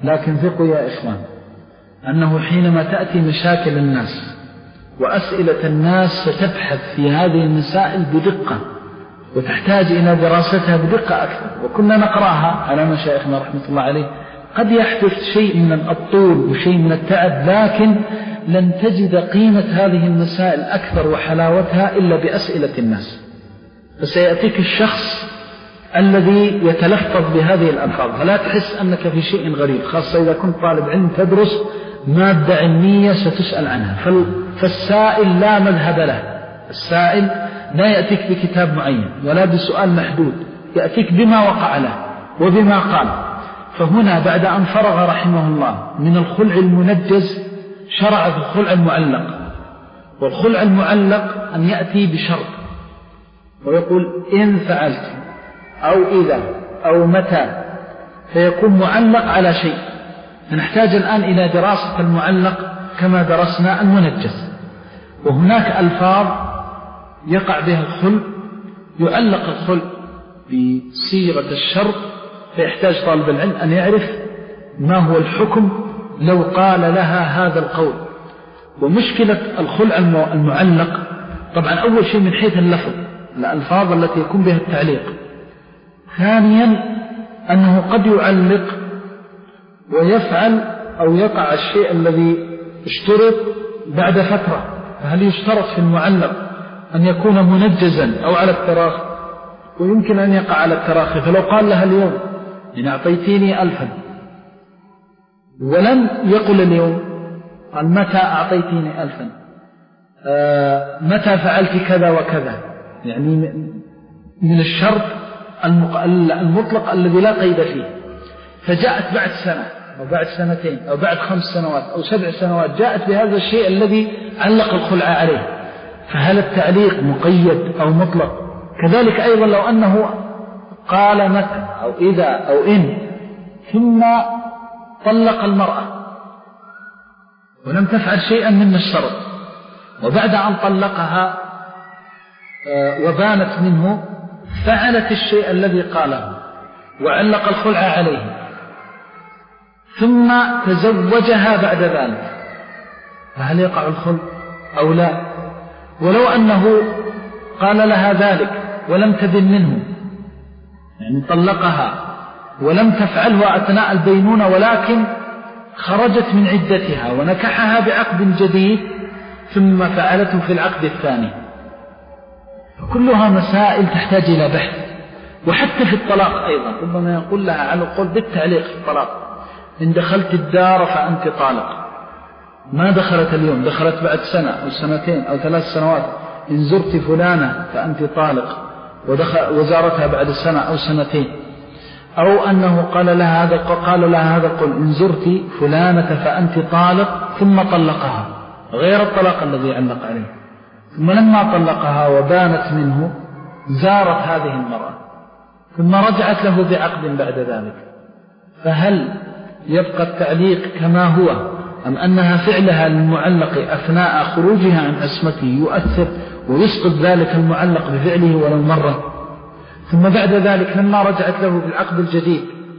لكن ثقوا يا إخوان أنه حينما تأتي مشاكل الناس وأسئلة الناس ستبحث في هذه المسائل بدقة وتحتاج إلى دراستها بدقة أكثر، وكنا نقرأها على مشايخنا رحمة الله عليه. قد يحدث شيء من الطول وشيء من التعب، لكن لن تجد قيمة هذه المسائل أكثر وحلاوتها إلا بأسئلة الناس. فسيأتيك الشخص الذي يتلفظ بهذه الألفاظ فلا تحس أنك في شيء غريب، خاصة إذا كنت طالب علم تدرس مادة علمية ستسأل عنها. فالسائل لا مذهب له، السائل لا يأتيك بكتاب معين ولا بسؤال محدود، يأتيك بما وقع له وبما قال. فهنا بعد أن فرغ رحمه الله من الخلع المنجز شرع في الخلع المعلق. والخلع المعلق أن يأتي بشرط ويقول إن فعلت أو إذا أو متى، فيكون معلق على شيء. فنحتاج الآن إلى دراسة المعلق كما درسنا المنجز. وهناك ألفاظ يقع بها الخلع، يعلق الخلع بصيغة الشرط، فيحتاج طالب العلم أن يعرف ما هو الحكم لو قال لها هذا القول. ومشكلة الخلع المعلق طبعا أول شيء من حيث اللفظ، الألفاظ التي يكون بها التعليق. ثانيا أنه قد يعلق ويفعل أو يقع الشيء الذي اشترط بعد فترة. فهل يشترط في المعلق أن يكون منجزا أو على التراخي؟ ويمكن أن يقع على التراخي. فلو قال لها اليوم إن أعطيتيني ألفا، ولم يقل اليوم، قال متى أعطيتيني ألفا، آه متى فعلت كذا وكذا، يعني من الشرط المطلق الذي لا قيد فيه. فجاءت بعد سنة أو بعد سنتين أو بعد خمس سنوات أو سبع سنوات جاءت بهذا الشيء الذي علق الخلع عليه، فهل التعليق مقيد أو مطلق؟ كذلك أيضا لو أنه قال متى أو إذا أو إن ثم طلق المرأة ولم تفعل شيئا من الشرط، وبعد أن طلقها وبانت منه فعلت الشيء الذي قاله وعلق الخلع عليه، ثم تزوجها بعد ذلك، فهل يقع الخلع أو لا؟ ولو أنه قال لها ذلك ولم تدن منه، يعني طلقها ولم تفعله أثناء البينونة ولكن خرجت من عدتها ونكحها بعقد جديد ثم فعلته في العقد الثاني، كلها مسائل تحتاج إلى بحث. وحتى في الطلاق أيضا ربما يقول لها على القول بالتعليق في الطلاق إن دخلت الدار فأنت طالق، ما دخلت اليوم، دخلت بعد سنة أو سنتين أو ثلاث سنوات، إن زرت فلانة فأنت طالق وزارتها بعد سنة أو سنتين. أو أنه قال لها هذا قال لها هذا قل إن زرت فلانة فأنت طالق ثم طلقها غير الطلاق الذي علق عليه، ثم لما طلقها وبانت منه زارت هذه المرأة ثم رجعت له بعقد بعد ذلك، فهل يبقى التعليق كما هو أم أنها فعلها للمعلق أثناء خروجها عن عصمته يؤثر ويسقط ذلك المعلق بفعله ولو مرة؟ ثم بعد ذلك لما رجعت له بالعقد الجديد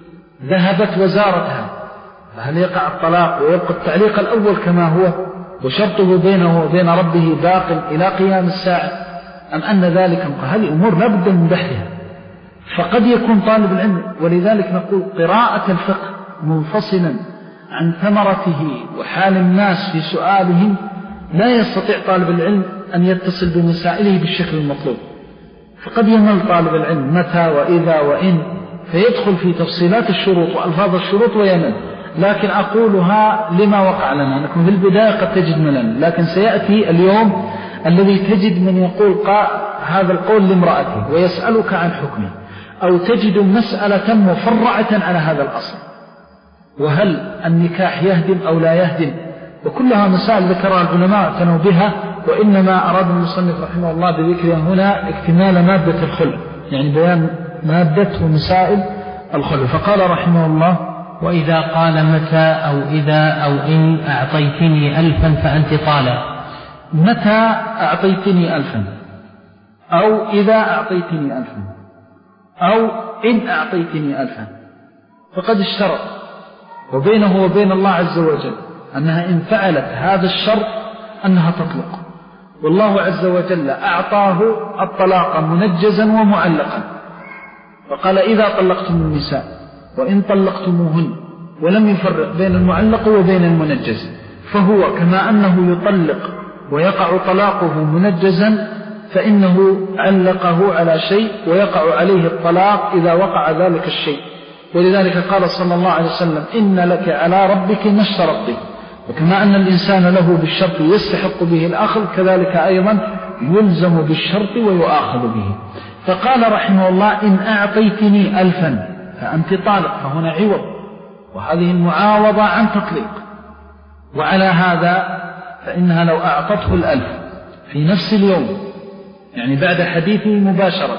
ذهبت وزارتها، فهل يقع الطلاق ويبقى التعليق الأول كما هو وشرطه بينه وبين ربه باق إلى قيام الساعة، أم أن ذلك هذه أمور لا بد من بحثها؟ فقد يكون طالب العلم، ولذلك نقول قراءة الفقه منفصلا عن ثمرته وحال الناس في سؤالهم لا يستطيع طالب العلم أن يتصل بمسائله بالشكل المطلوب. فقد يمل طالب العلم متى وإذا وإن فيدخل في تفصيلات الشروط وألفاظ الشروط ويمل. لكن أقولها لما وقع لنا، أنكم في البداية قد تجد ملل، لكن سيأتي اليوم الذي تجد من يقول هذا القول لامرأته ويسألك عن حكمه، أو تجد مسألة مفرعة على هذا الأصل، وهل النكاح يهدم أو لا يهدم، وكلها مسائل ذكرها العلماء اعتنوا بها، وإنما أراد المصنف رحمه الله بذكرها هنا اكتمال مادة الخلع، يعني بيان مادة ومسائل الخلع. فقال رحمه الله وإذا قال متى أو إذا أو إن أعطيتني ألفا فأنت طالق. متى أعطيتني ألفا أو إذا أعطيتني ألفا أو إن أعطيتني ألفا فقد اشترط، وبينه وبين الله عز وجل أنها إن فعلت هذا الشرط أنها تطلق، والله عز وجل أعطاه الطلاق منجزا ومعلقا، فقال إذا طلقتم النساء وإن طلقتموهن، ولم يفرق بين المعلق وبين المنجز، فهو كما أنه يطلق ويقع طلاقه منجزا فإنه علقه على شيء ويقع عليه الطلاق إذا وقع ذلك الشيء. ولذلك قال صلى الله عليه وسلم إن لك على ربك ما اشترطت، وكما أن الإنسان له بالشرط يستحق به الأخذ كذلك أيضا يلزم بالشرط ويؤاخذ به. فقال رحمه الله إن أعطيتني ألفا فأنت طالق، فهنا عوض، وهذه المعاوضة عن تطليق. وعلى هذا فإنها لو أعطته الألف في نفس اليوم، يعني بعد حديثه مباشرة،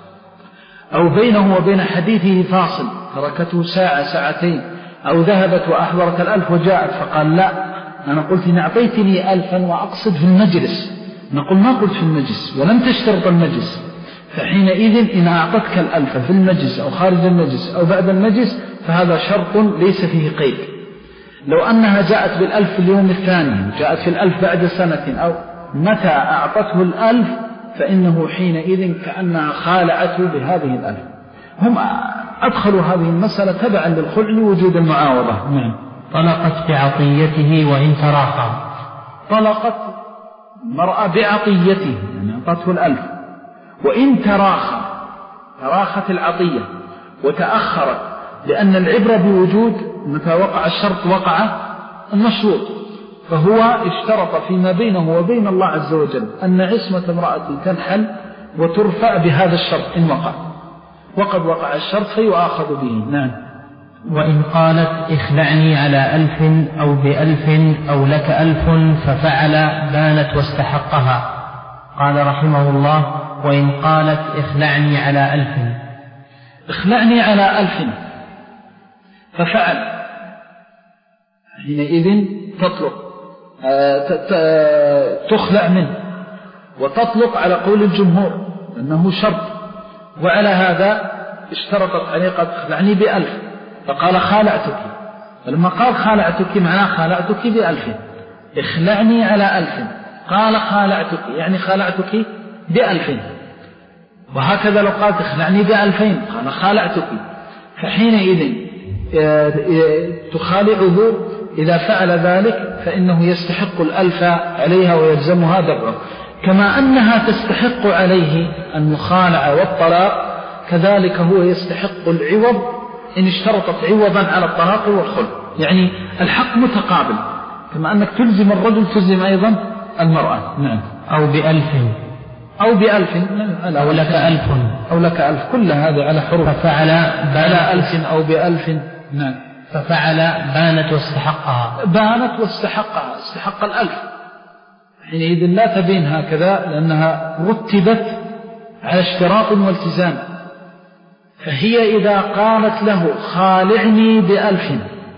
أو بينه وبين حديثه فاصل تركته ساعة ساعتين، أو ذهبت وأحضرت الألف وجاءت فقال لا أنا قلت إن أعطيتني ألفا وأقصد في المجلس، نقول ما قلت في المجلس ولم تشترط المجلس، فحينئذ إن أعطتك الألف في المجلس أو خارج المجلس أو بعد المجلس فهذا شرط ليس فيه قيد. لو أنها جاءت بالألف في اليوم الثاني وجاءت في الألف بعد سنة أو متى أعطته الألف فإنه حينئذ كأنها خالعته بهذه الألف. هم أدخلوا هذه المسألة تبعا للخلع لوجود المعاوضة. نعم. طلقت بعطيته وإن تراخى، طلقت المرأة بعطيته يعني أعطته الألف، وإن تراخى، تراخت العطية وتأخرت، لأن العبرة بوجود متى وقع الشرط وقع المشروط، فهو اشترط فيما بينه وبين الله عز وجل أن عصمة امرأة تنحل وترفع بهذا الشرط إن وقع، وقد وقع الشرط فيؤاخذ به. نعم. وإن قالت اخلعني على ألف أو بألف أو لك ألف ففعل بانت واستحقها. قال رحمه الله وإن قالت اخلعني على ألف، اخلعني على ألف ففعل، حينئذ تطلق تخلع منه وتطلق على قول الجمهور أنه شرط. وعلى هذا اشترطت عليه قد اخلعني بألف فقال خالعتك، فلما قال خالعتك معناه خالعتك بألف، اخلعني على ألف قال خالعتك يعني خالعتك بألف، وهكذا لو قالت اخلعني بألفين قال خالعتك، فحينئذ تخالعه إذا فعل ذلك فإنه يستحق الألف عليها ويلزمها دفعه، كما أنها تستحق عليه المخالعة والطلاق كذلك هو يستحق العوض إن اشترطت عوضا على الطلاق والخلع، يعني الحق متقابل، كما أنك تلزم الرجل تلزم أيضا المرأة. نعم. أو بألف أو بألف أو لك ألف أو لك ألف، كل هذا على حروف، ففعل على ألف أو بألف. نعم. ففعل بانت واستحقها، بانت واستحقها، استحق الألف، حينئذ لا تبين هكذا لأنها رتبت على اشتراط والتزام. فهي إذا قالت له خالعني بألف،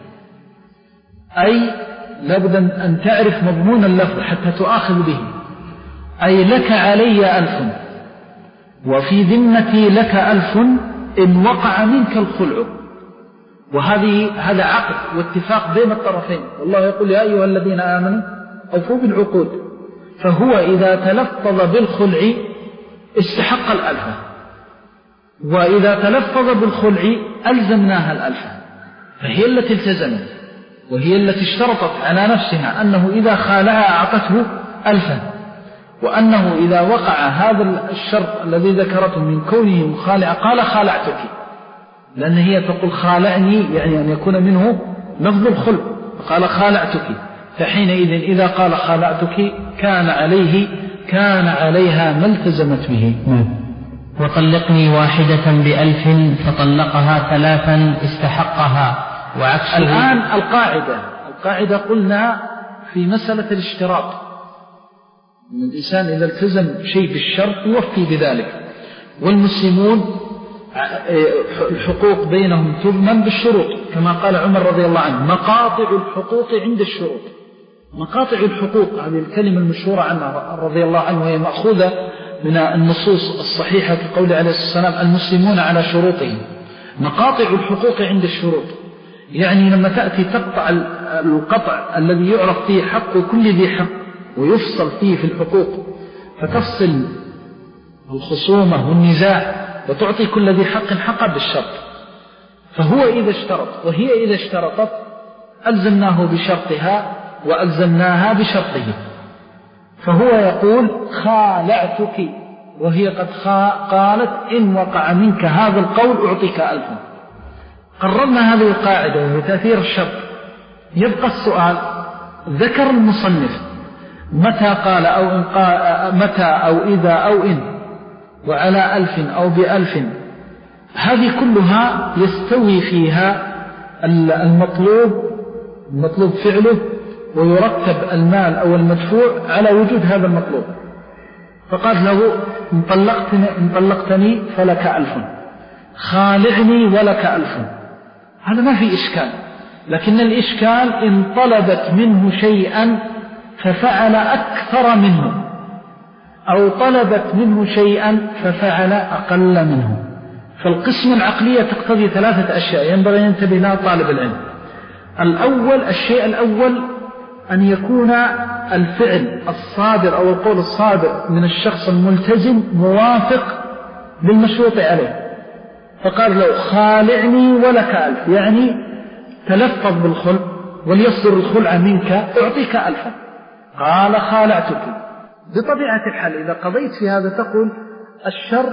أي لابد أن تعرف مضمون اللفظ حتى تؤاخذ به، أي لك علي ألف وفي ذمتي لك ألف إن وقع منك الخلع، وهذه هذا عقد واتفاق بين الطرفين، والله يقول يا أيها الذين آمنوا أوفوا بالعقود، فهو إذا تلفظ بالخلع استحق الألف، وإذا تلفظ بالخلع ألزمناها الألف، فهي التي التزمت وهي التي اشترطت على نفسها أنه إذا خالها أعطته ألفا، وأنه إذا وقع هذا الشرط الذي ذكرته من كونه مخالع قال خالعتك، لأن هي تقول خالعني يعني أن يكون منه لفظ الخلع، قال خالعتك، فحينئذ إذا قال خالعتك كان عليه كان عليها ما التزمت به. وطلقني واحدة بألف فطلقها ثلاثا استحقها وعكسه. الآن القاعدة القاعدة قلنا في مسألة الاشتراط أن الإنسان إذا التزم شيء بالشرط يوفي بذلك، والمسلمون الحقوق بينهم تضمن بالشروط، كما قال عمر رضي الله عنه مقاطع الحقوق عند الشروط. مقاطع الحقوق هذه الكلمة المشهورة عنها رضي الله عنه وهي مأخوذة من النصوص الصحيحة كقول عليه الصلاة والسلام المسلمون على شروطهم. مقاطع الحقوق عند الشروط يعني لما تأتي تقطع القطع الذي يعرف فيه حق كل ذي حق ويفصل فيه في الحقوق، فتفصل الخصومة والنزاع وتعطي كل ذي حق حقا بالشرط. فهو إذا اشترط وهي إذا اشترطت ألزمناه بشرطها وألزمناها بشرطه. فهو يقول خالعتك، وهي قد قالت إن وقع منك هذا القول أعطيك ألفا. قررنا هذه القاعدة وهي تأثير الشرط. يبقى السؤال، ذكر المصنف متى قال أو إن قال، متى أو إذا أو إن، وعلى ألف أو بألف، هذه كلها يستوي فيها المطلوب المطلوب فعله، ويرتب المال أو المدفوع على وجود هذا المطلوب. فقال له إن طلقتني, إن طلقتني فلك ألف، خالعني ولك ألف. هذا ما في إشكال، لكن الإشكال إن طلبت منه شيئا ففعل أكثر منه، أو طلبت منه شيئا ففعل أقل منه. فالقسم العقلية تقتضي ثلاثة أشياء ينبغي أن ينتبه لها طالب العلم. الأول، الشيء الأول أن يكون الفعل الصادر أو القول الصادر من الشخص الملتزم موافق للمشروط عليه. فقال له خالعني ولك ألف، يعني تلفظ بالخلع وليصدر الخلع منك أعطيك ألفا. قال خالعتك. بطبيعة الحال إذا قضيت في هذا تقول الشرط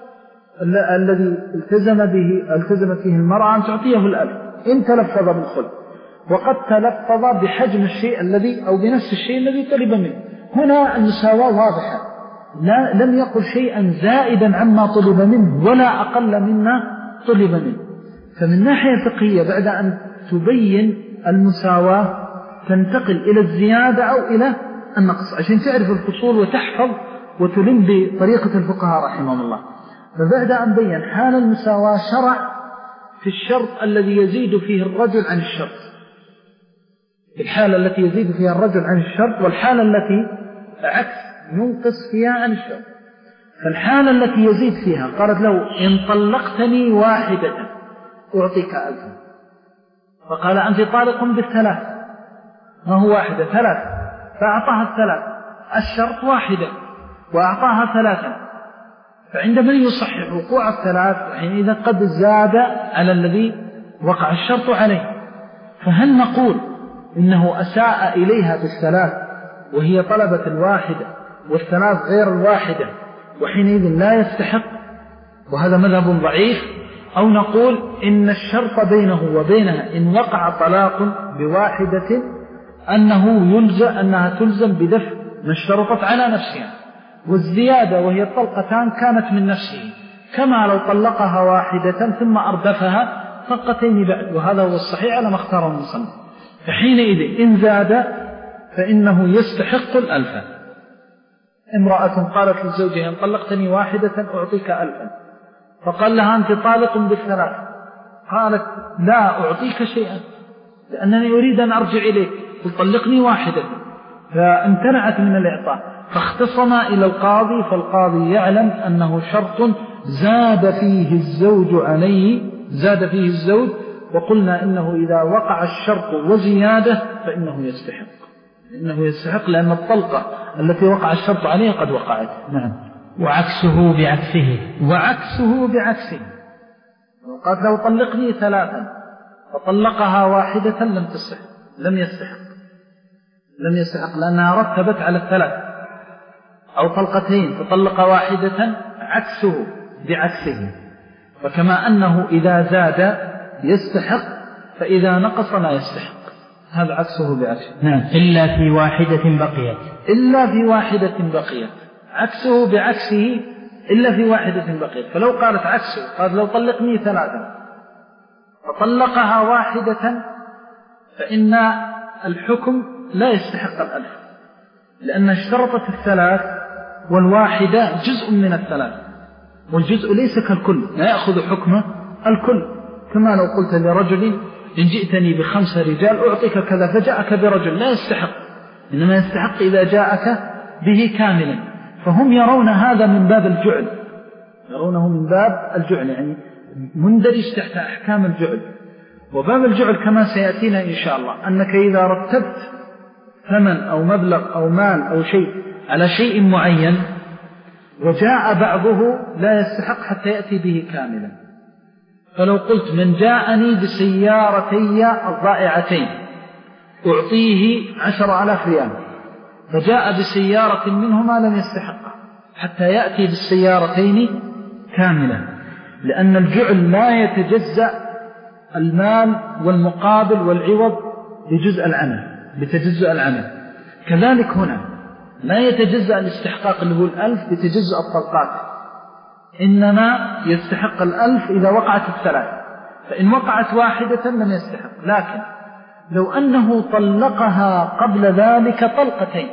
الذي التزم به التزمت فيه المرأة أن تعطيه الألف إن تلفظ بالخلع، وقد تلفظ بحجم الشيء الذي أو بنفس الشيء الذي طلب منه. هنا المساواة واضحة، لا لم يقل شيئا زائدا عما طلب منه ولا أقل مما طلب منه. فمن ناحية فقهية بعد أن تبين المساواة تنتقل إلى الزيادة أو إلى النقص عشان تعرف الفصول وتحفظ وتلم بطريقة الفقهاء رحمهم الله. فبعد أن بين حال المساواة شرع في الشرط الذي يزيد فيه الرجل عن الشرط، الحالة التي يزيد فيها الرجل عن الشرط والحالة التي عكس ينقص فيها عن الشرط. فالحالة التي يزيد فيها قالت له إن طلقتني واحدة أعطيك ألفا. فقال أنت طالق بالثلاث، ما هو واحدة ثلاث، فأعطاها الثلاث، الشرط واحدة وأعطاها ثلاثا. فعندما يصحح وقوع الثلاث حينئذ قد زاد على الذي وقع الشرط عليه. فهل نقول إنه أساء إليها بالثلاث وهي طلبت الواحدة والثلاث غير الواحدة وحينئذ لا يستحق، وهذا مذهب ضعيف؟ أو نقول إن الشرط بينه وبينها إن وقع طلاق بواحدة أنه يلزم أنها تلزم بدفع ما اشترطت على نفسها، والزيادة وهي الطلقتان كانت من نفسه، كما لو طلقها واحدة ثم أردفها طلقتين بعد، وهذا هو الصحيح على ما اختاره المصنف. فحينئذ إن زاد فإنه يستحق الألفا. امرأة قالت لزوجها إن طلقتني واحدة أعطيك ألفا، فقال لها أنت طالق بالثلاث، قالت لا أعطيك شيئا لأنني أريد أن أرجع إليك، طلقني واحدة، فامتنعت من الإعطاء. فاختصم إلى القاضي، فالقاضي يعلم أنه شرط زاد فيه الزوج عليه، زاد فيه الزوج، وقلنا إنه إذا وقع الشرط وزيادة فإنه يستحق، إنه يستحق لأن الطلقة التي وقع الشرط عليها قد وقعت. نعم. وعكسه بعكسه وعكسه بعكسه قالت لو طلقني ثلاثا فطلقها واحدة لم تستحق، لم يستحق لم يستحق لأنها رتبت على الثلاث، أو طلقتين فطلق واحدة عكسه بعكسه. فكما أنه إذا زاد يستحق فإذا نقص لا يستحق، هذا عكسه بعكسه. نعم. إلا في واحدة بقيت، إلا في واحدة بقيت، عكسه بعكسه إلا في واحدة بقيت. فلو قالت عكسه، قالت لو طلقني ثلاثا فطلقها واحدة فإن الحكم لا يستحق الألف، لأن اشترطت الثلاث والواحدة جزء من الثلاث، والجزء ليس كالكل، لا يأخذ حكمه الكل. كما لو قلت لرجل إن جئتني بخمسة رجال أعطيك كذا، فجاءك برجل، لا يستحق، إنما يستحق إذا جاءك به كاملا. فهم يرون هذا من باب الجعل، يرونه من باب الجعل، يعني مندرج تحت أحكام الجعل. وباب الجعل كما سيأتينا إن شاء الله أنك إذا رتبت ثمن أو مبلغ أو مال أو شيء على شيء معين وجاء بعضه لا يستحق حتى يأتي به كاملا. فلو قلت من جاءني بسيارتي الضائعتين أعطيه عشر آلاف ريال، فجاء بسيارة منهما لم يستحقها حتى يأتي بالسيارتين كاملا، لأن الجعل لا يتجزأ المال والمقابل والعوض بجزء العمل بتجزء العمل. كذلك هنا لا يتجزأ الاستحقاق اللي هو الألف بتجزء الطلقات، إنما يستحق الألف إذا وقعت الثلاث، فإن وقعت واحدة لم يستحق. لكن لو أنه طلقها قبل ذلك طلقتين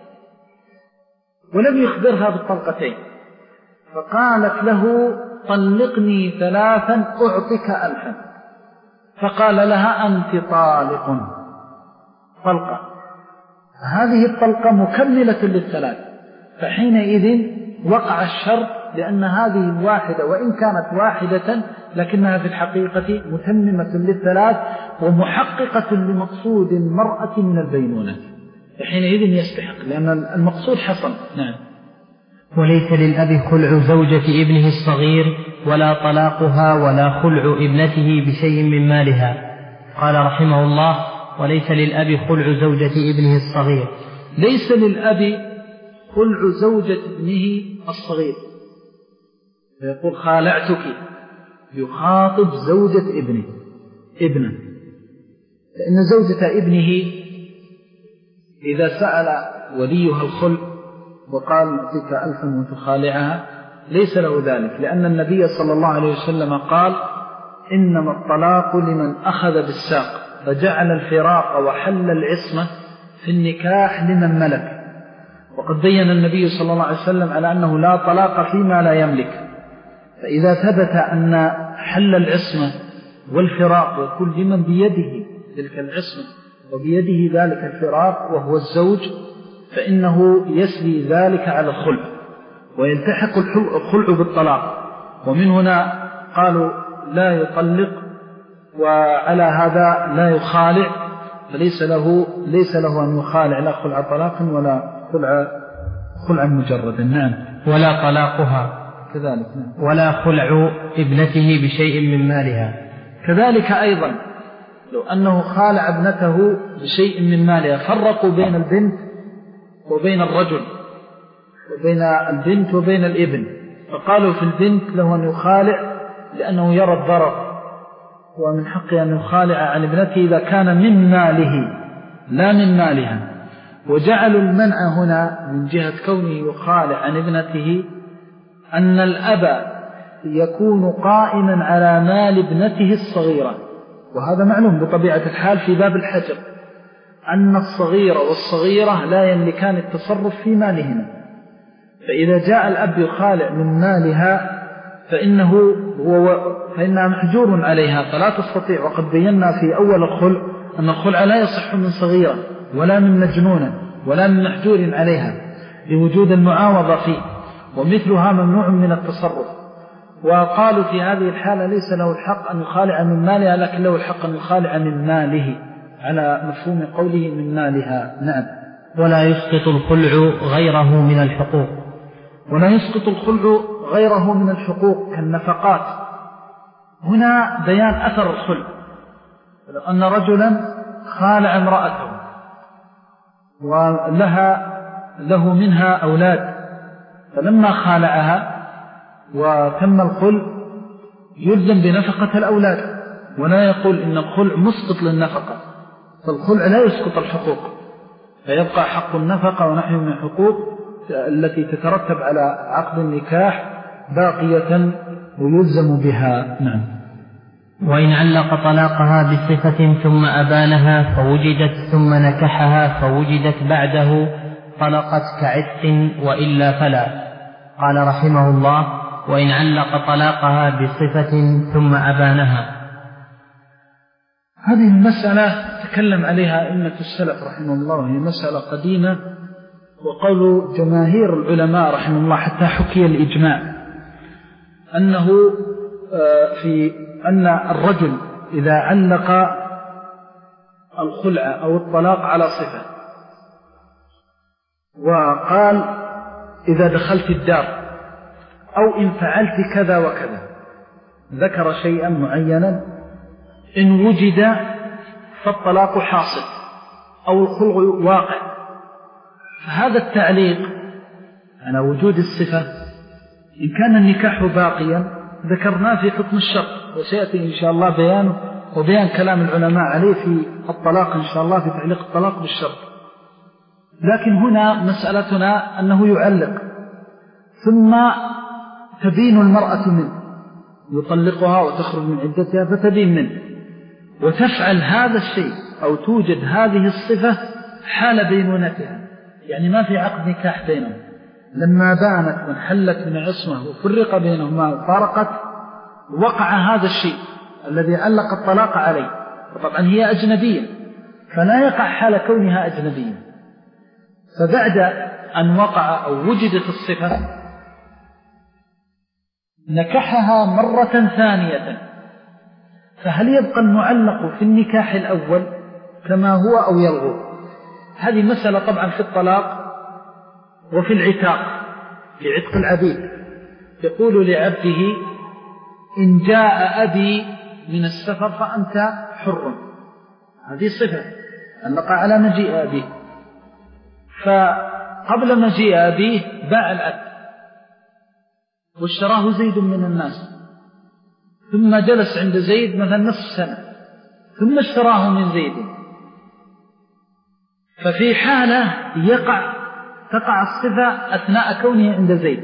ولم يخبرها بالطلقتين فقالت له طلقني ثلاثا أعطك ألفا، فقال لها أنت طالق طلقة، هذه الطلقة مكملة للثلاث، فحينئذ وقع الشرط، لأن هذه الواحدة وإن كانت واحدة لكنها في الحقيقة متممة للثلاث ومحققة لمقصود المرأة من البينونة، فحينئذ يستحق لأن المقصود حصل. نعم. وليس للأب خلع زوجة ابنه الصغير ولا طلاقها ولا خلع ابنته بشيء من مالها. قال رحمه الله: وليس للأب خلع زوجة ابنه الصغير. ليس للأب خلع زوجة ابنه الصغير، فيقول خالعتك، يخاطب زوجة ابنه ابنه لأن زوجة ابنه إذا سأل وليها الخلع وقال نعطيك ألفا وتخالعها ليس له ذلك، لأن النبي صلى الله عليه وسلم قال: إنما الطلاق لمن أخذ بالساق، فجعل الفراق وحل العصمة في النكاح لمن ملك. وقد بين النبي صلى الله عليه وسلم على أنه لا طلاق فيما لا يملك، فإذا ثبت أن حل العصمة والفراق يكون لمن بيده تلك العصمة وبيده ذلك الفراق وهو الزوج، فإنه يسري ذلك على الخلع ويلتحق الخلع بالطلاق. ومن هنا قالوا لا يطلق، وعلى هذا لا يخالع، فليس له ليس له أن يخالع لا خلع طلاق ولا خلع خلع مجرد. نعم. ولا طلاقها كذلك. نعم. ولا خلع ابنته بشيء من مالها. كذلك أيضا لو أنه خالع ابنته بشيء من مالها، فرقوا بين البنت وبين الرجل وبين البنت وبين الابن، فقالوا في البنت له أن يخالع لأنه يرى الضرر، ومن حقه أن يخالع عن ابنته إذا كان من ماله لا من مالها. وجعلوا المنع هنا من جهة كونه يخالع عن ابنته أن الأب يكون قائما على مال ابنته الصغيرة، وهذا معلوم بطبيعة الحال في باب الحجر أن الصغير والصغيرة لا يملكان التصرف في مالهما، فإذا جاء الأب يخالع من مالها فإنه هو فإنها محجور عليها فلا تستطيع. وقد بينا في أول الخلع أن الخلع لا يصح من صغيرة ولا من مجنونة ولا من محجور عليها لوجود المعاوضة فيه، ومثلها ممنوع من التصرف. وقالوا في هذه الحالة ليس له الحق أن يخالع من مالها، لكن له الحق أن يخالع من ماله على مفهوم قوله من مالها. نعم. ولا يسقط الخلع غيره من الحقوق. ولا يسقط الخلع غيره من الحقوق كالنفقات. هنا بيان أثر الخلع. لو أن رجلا خالع امرأته ولها له منها أولاد، فلما خالعها وتم الخلع يلزم بنفقة الأولاد، ولا يقول إن الخلع مسقط للنفقة، فالخلع لا يسقط الحقوق، فيبقى حق النفقة ونحن من الحقوق التي تترتب على عقد النكاح باقية ويلزم بها. نعم. وإن علق طلاقها بصفة ثم أبانها فوجدت ثم نكحها فوجدت بعده طلقت كعتق وإلا فلا. قال رحمه الله: وإن علق طلاقها بصفة ثم أبانها. هذه المسألة تكلم عليها أئمة السلف رحمه الله، وهي مسألة قديمة، وقول جماهير العلماء رحمه الله حتى حكي الإجماع أنه في أن الرجل إذا علق الخلع أو الطلاق على صفة وقال إذا دخلت الدار أو إن فعلت كذا وكذا، ذكر شيئا معينا، إن وجد فالطلاق حاصل أو الخلع واقع، فهذا التعليق على وجود الصفة إن كان النكاح باقيا ذكرناه في حكم الشرط، وسيأتي إن شاء الله بيانه وبيان كلام العلماء عليه في الطلاق إن شاء الله في تعليق الطلاق بالشرط. لكن هنا مسألتنا أنه يعلق ثم تبين المرأة منه، يطلقها وتخرج من عدتها فتبين منه، وتفعل هذا الشيء أو توجد هذه الصفة حال بينونتها، يعني ما في عقد نكاح بينهم، لما بانت وانحلت من عصمه وفرق بينهما وفارقت وقع هذا الشيء الذي علق الطلاق عليه، وطبعا هي أجنبية فلا يقع حال كونها أجنبية. فبعد أن وقع أو وجدت الصفة نكحها مرة ثانية، فهل يبقى المعلق في النكاح الأول كما هو أو يلغو؟ هذه مسألة طبعا في الطلاق وفي العتاق، في عتق العبيد يقول لعبده إن جاء أبي من السفر فأنت حر، هذه صفة علق على مجيء أبيه، فقبل مجيء أبيه باع العبد واشتراه زيد من الناس، ثم جلس عند زيد مثلا نصف سنة ثم اشتراه من زيد، ففي حالة يقع تقع الصفة أثناء كونه عند زيد،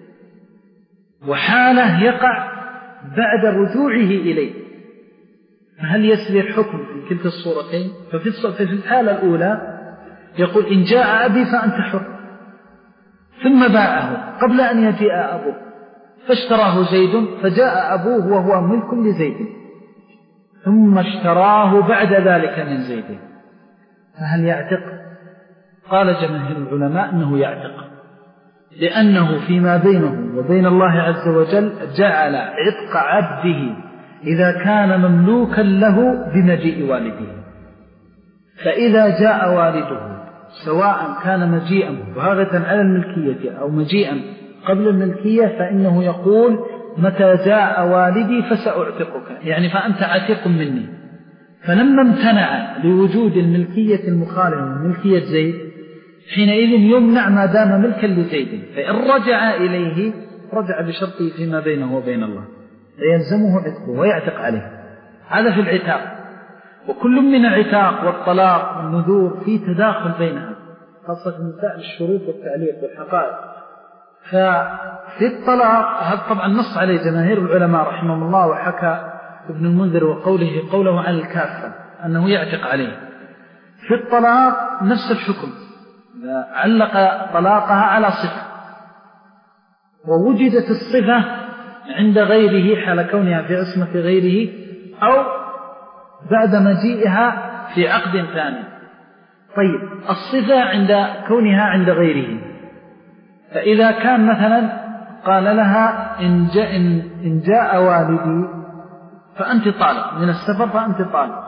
وحالة يقع بعد رجوعه إليه، فهل يسري الحكم في كلتا الصورتين؟ ففي الحالة الأولى يقول إن جاء أبي فأنت حر، ثم باعه قبل أن يجيء أبوه فاشتراه زيد فجاء أبوه وهو ملك لزيد، ثم اشتراه بعد ذلك من زيد، فهل يعتق؟ قال جماهير العلماء أنه يعتق، لأنه فيما بينه وبين الله عز وجل جعل عتق عبده إذا كان مملوكا له بمجيء والده، فإذا جاء والده سواء كان مجيئا باغتا على الملكية أو مجيئا قبل الملكية فإنه يقول متى جاء والدي فسأعتقك، يعني فأنت عتيق مني. فلما امتنع لوجود الملكية المخالفة من ملكية زيد حينئذ يمنع ما دام ملكا لزيد، فإن رجع إليه رجع بشرطه فيما بينه وبين الله فيلزمه عتقه ويعتق عليه. هذا في العتاق. وكل من العتاق والطلاق والنذور في تداخل بينها، خاصة في مسائل الشروط والتعليق والحقائق. ففي الطلاق هذا طبعا نص عليه جماهير العلماء رحمهم الله، وحكى ابن المنذر وقوله قوله عن الكافة أنه يعتق عليه. في الطلاق نفس الحكم، علق طلاقها على صفة ووجدت الصفة عند غيره حال كونها في عصمة غيره أو بعد مجيئها في عقد ثاني. طيب الصفة عند كونها عند غيره، فإذا كان مثلا قال لها إن جاء, إن جاء والدي فأنت طالق من السفر فأنت طالق،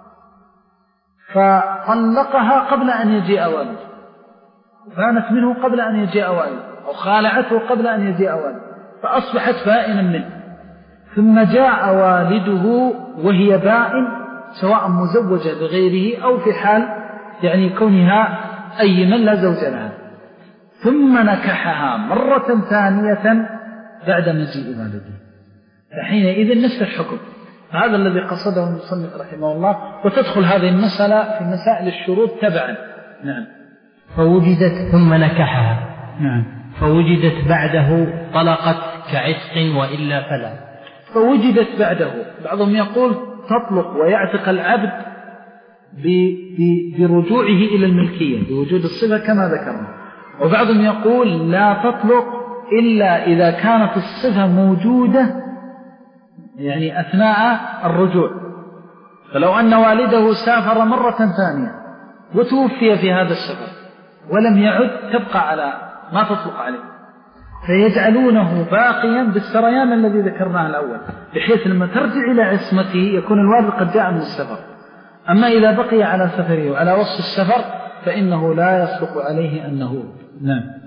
فطلقها قبل أن يجيء والد، فانت منه قبل أن يجيء والد، أو خالعته قبل أن يجيء والد، فأصبحت بائنا منه، ثم جاء والده وهي بائن سواء مزوجة بغيره أو في حال يعني كونها أي من لا زوج لها، ثم نكحها مرة ثانية بعد مجيء والده، فحينئذ نفس الحكم. هذا الذي قصده المصنف رحمه الله. وتدخل هذه المسألة في مسائل الشروط تبعا. نعم. فوجدت ثم نكحها. نعم. فوجدت بعده طلقت كعتق وإلا فلا. فوجدت بعده، بعضهم يقول تطلق ويعتق العبد برجوعه إلى الملكية بوجود الصفة كما ذكرنا، وبعضهم يقول لا تطلق إلا إذا كانت الصفة موجودة يعني أثناء الرجوع. فلو أن والده سافر مرة ثانية وتوفي في هذا السفر ولم يعد تبقى على ما تطلق عليه. فيجعلونه باقيا بالسريان الذي ذكرناه الأول، بحيث لما ترجع إلى عصمته يكون الوارد قد جاء من السفر. أما إذا بقي على سفره وعلى وصف السفر فإنه لا يصدق عليه أنه نعم.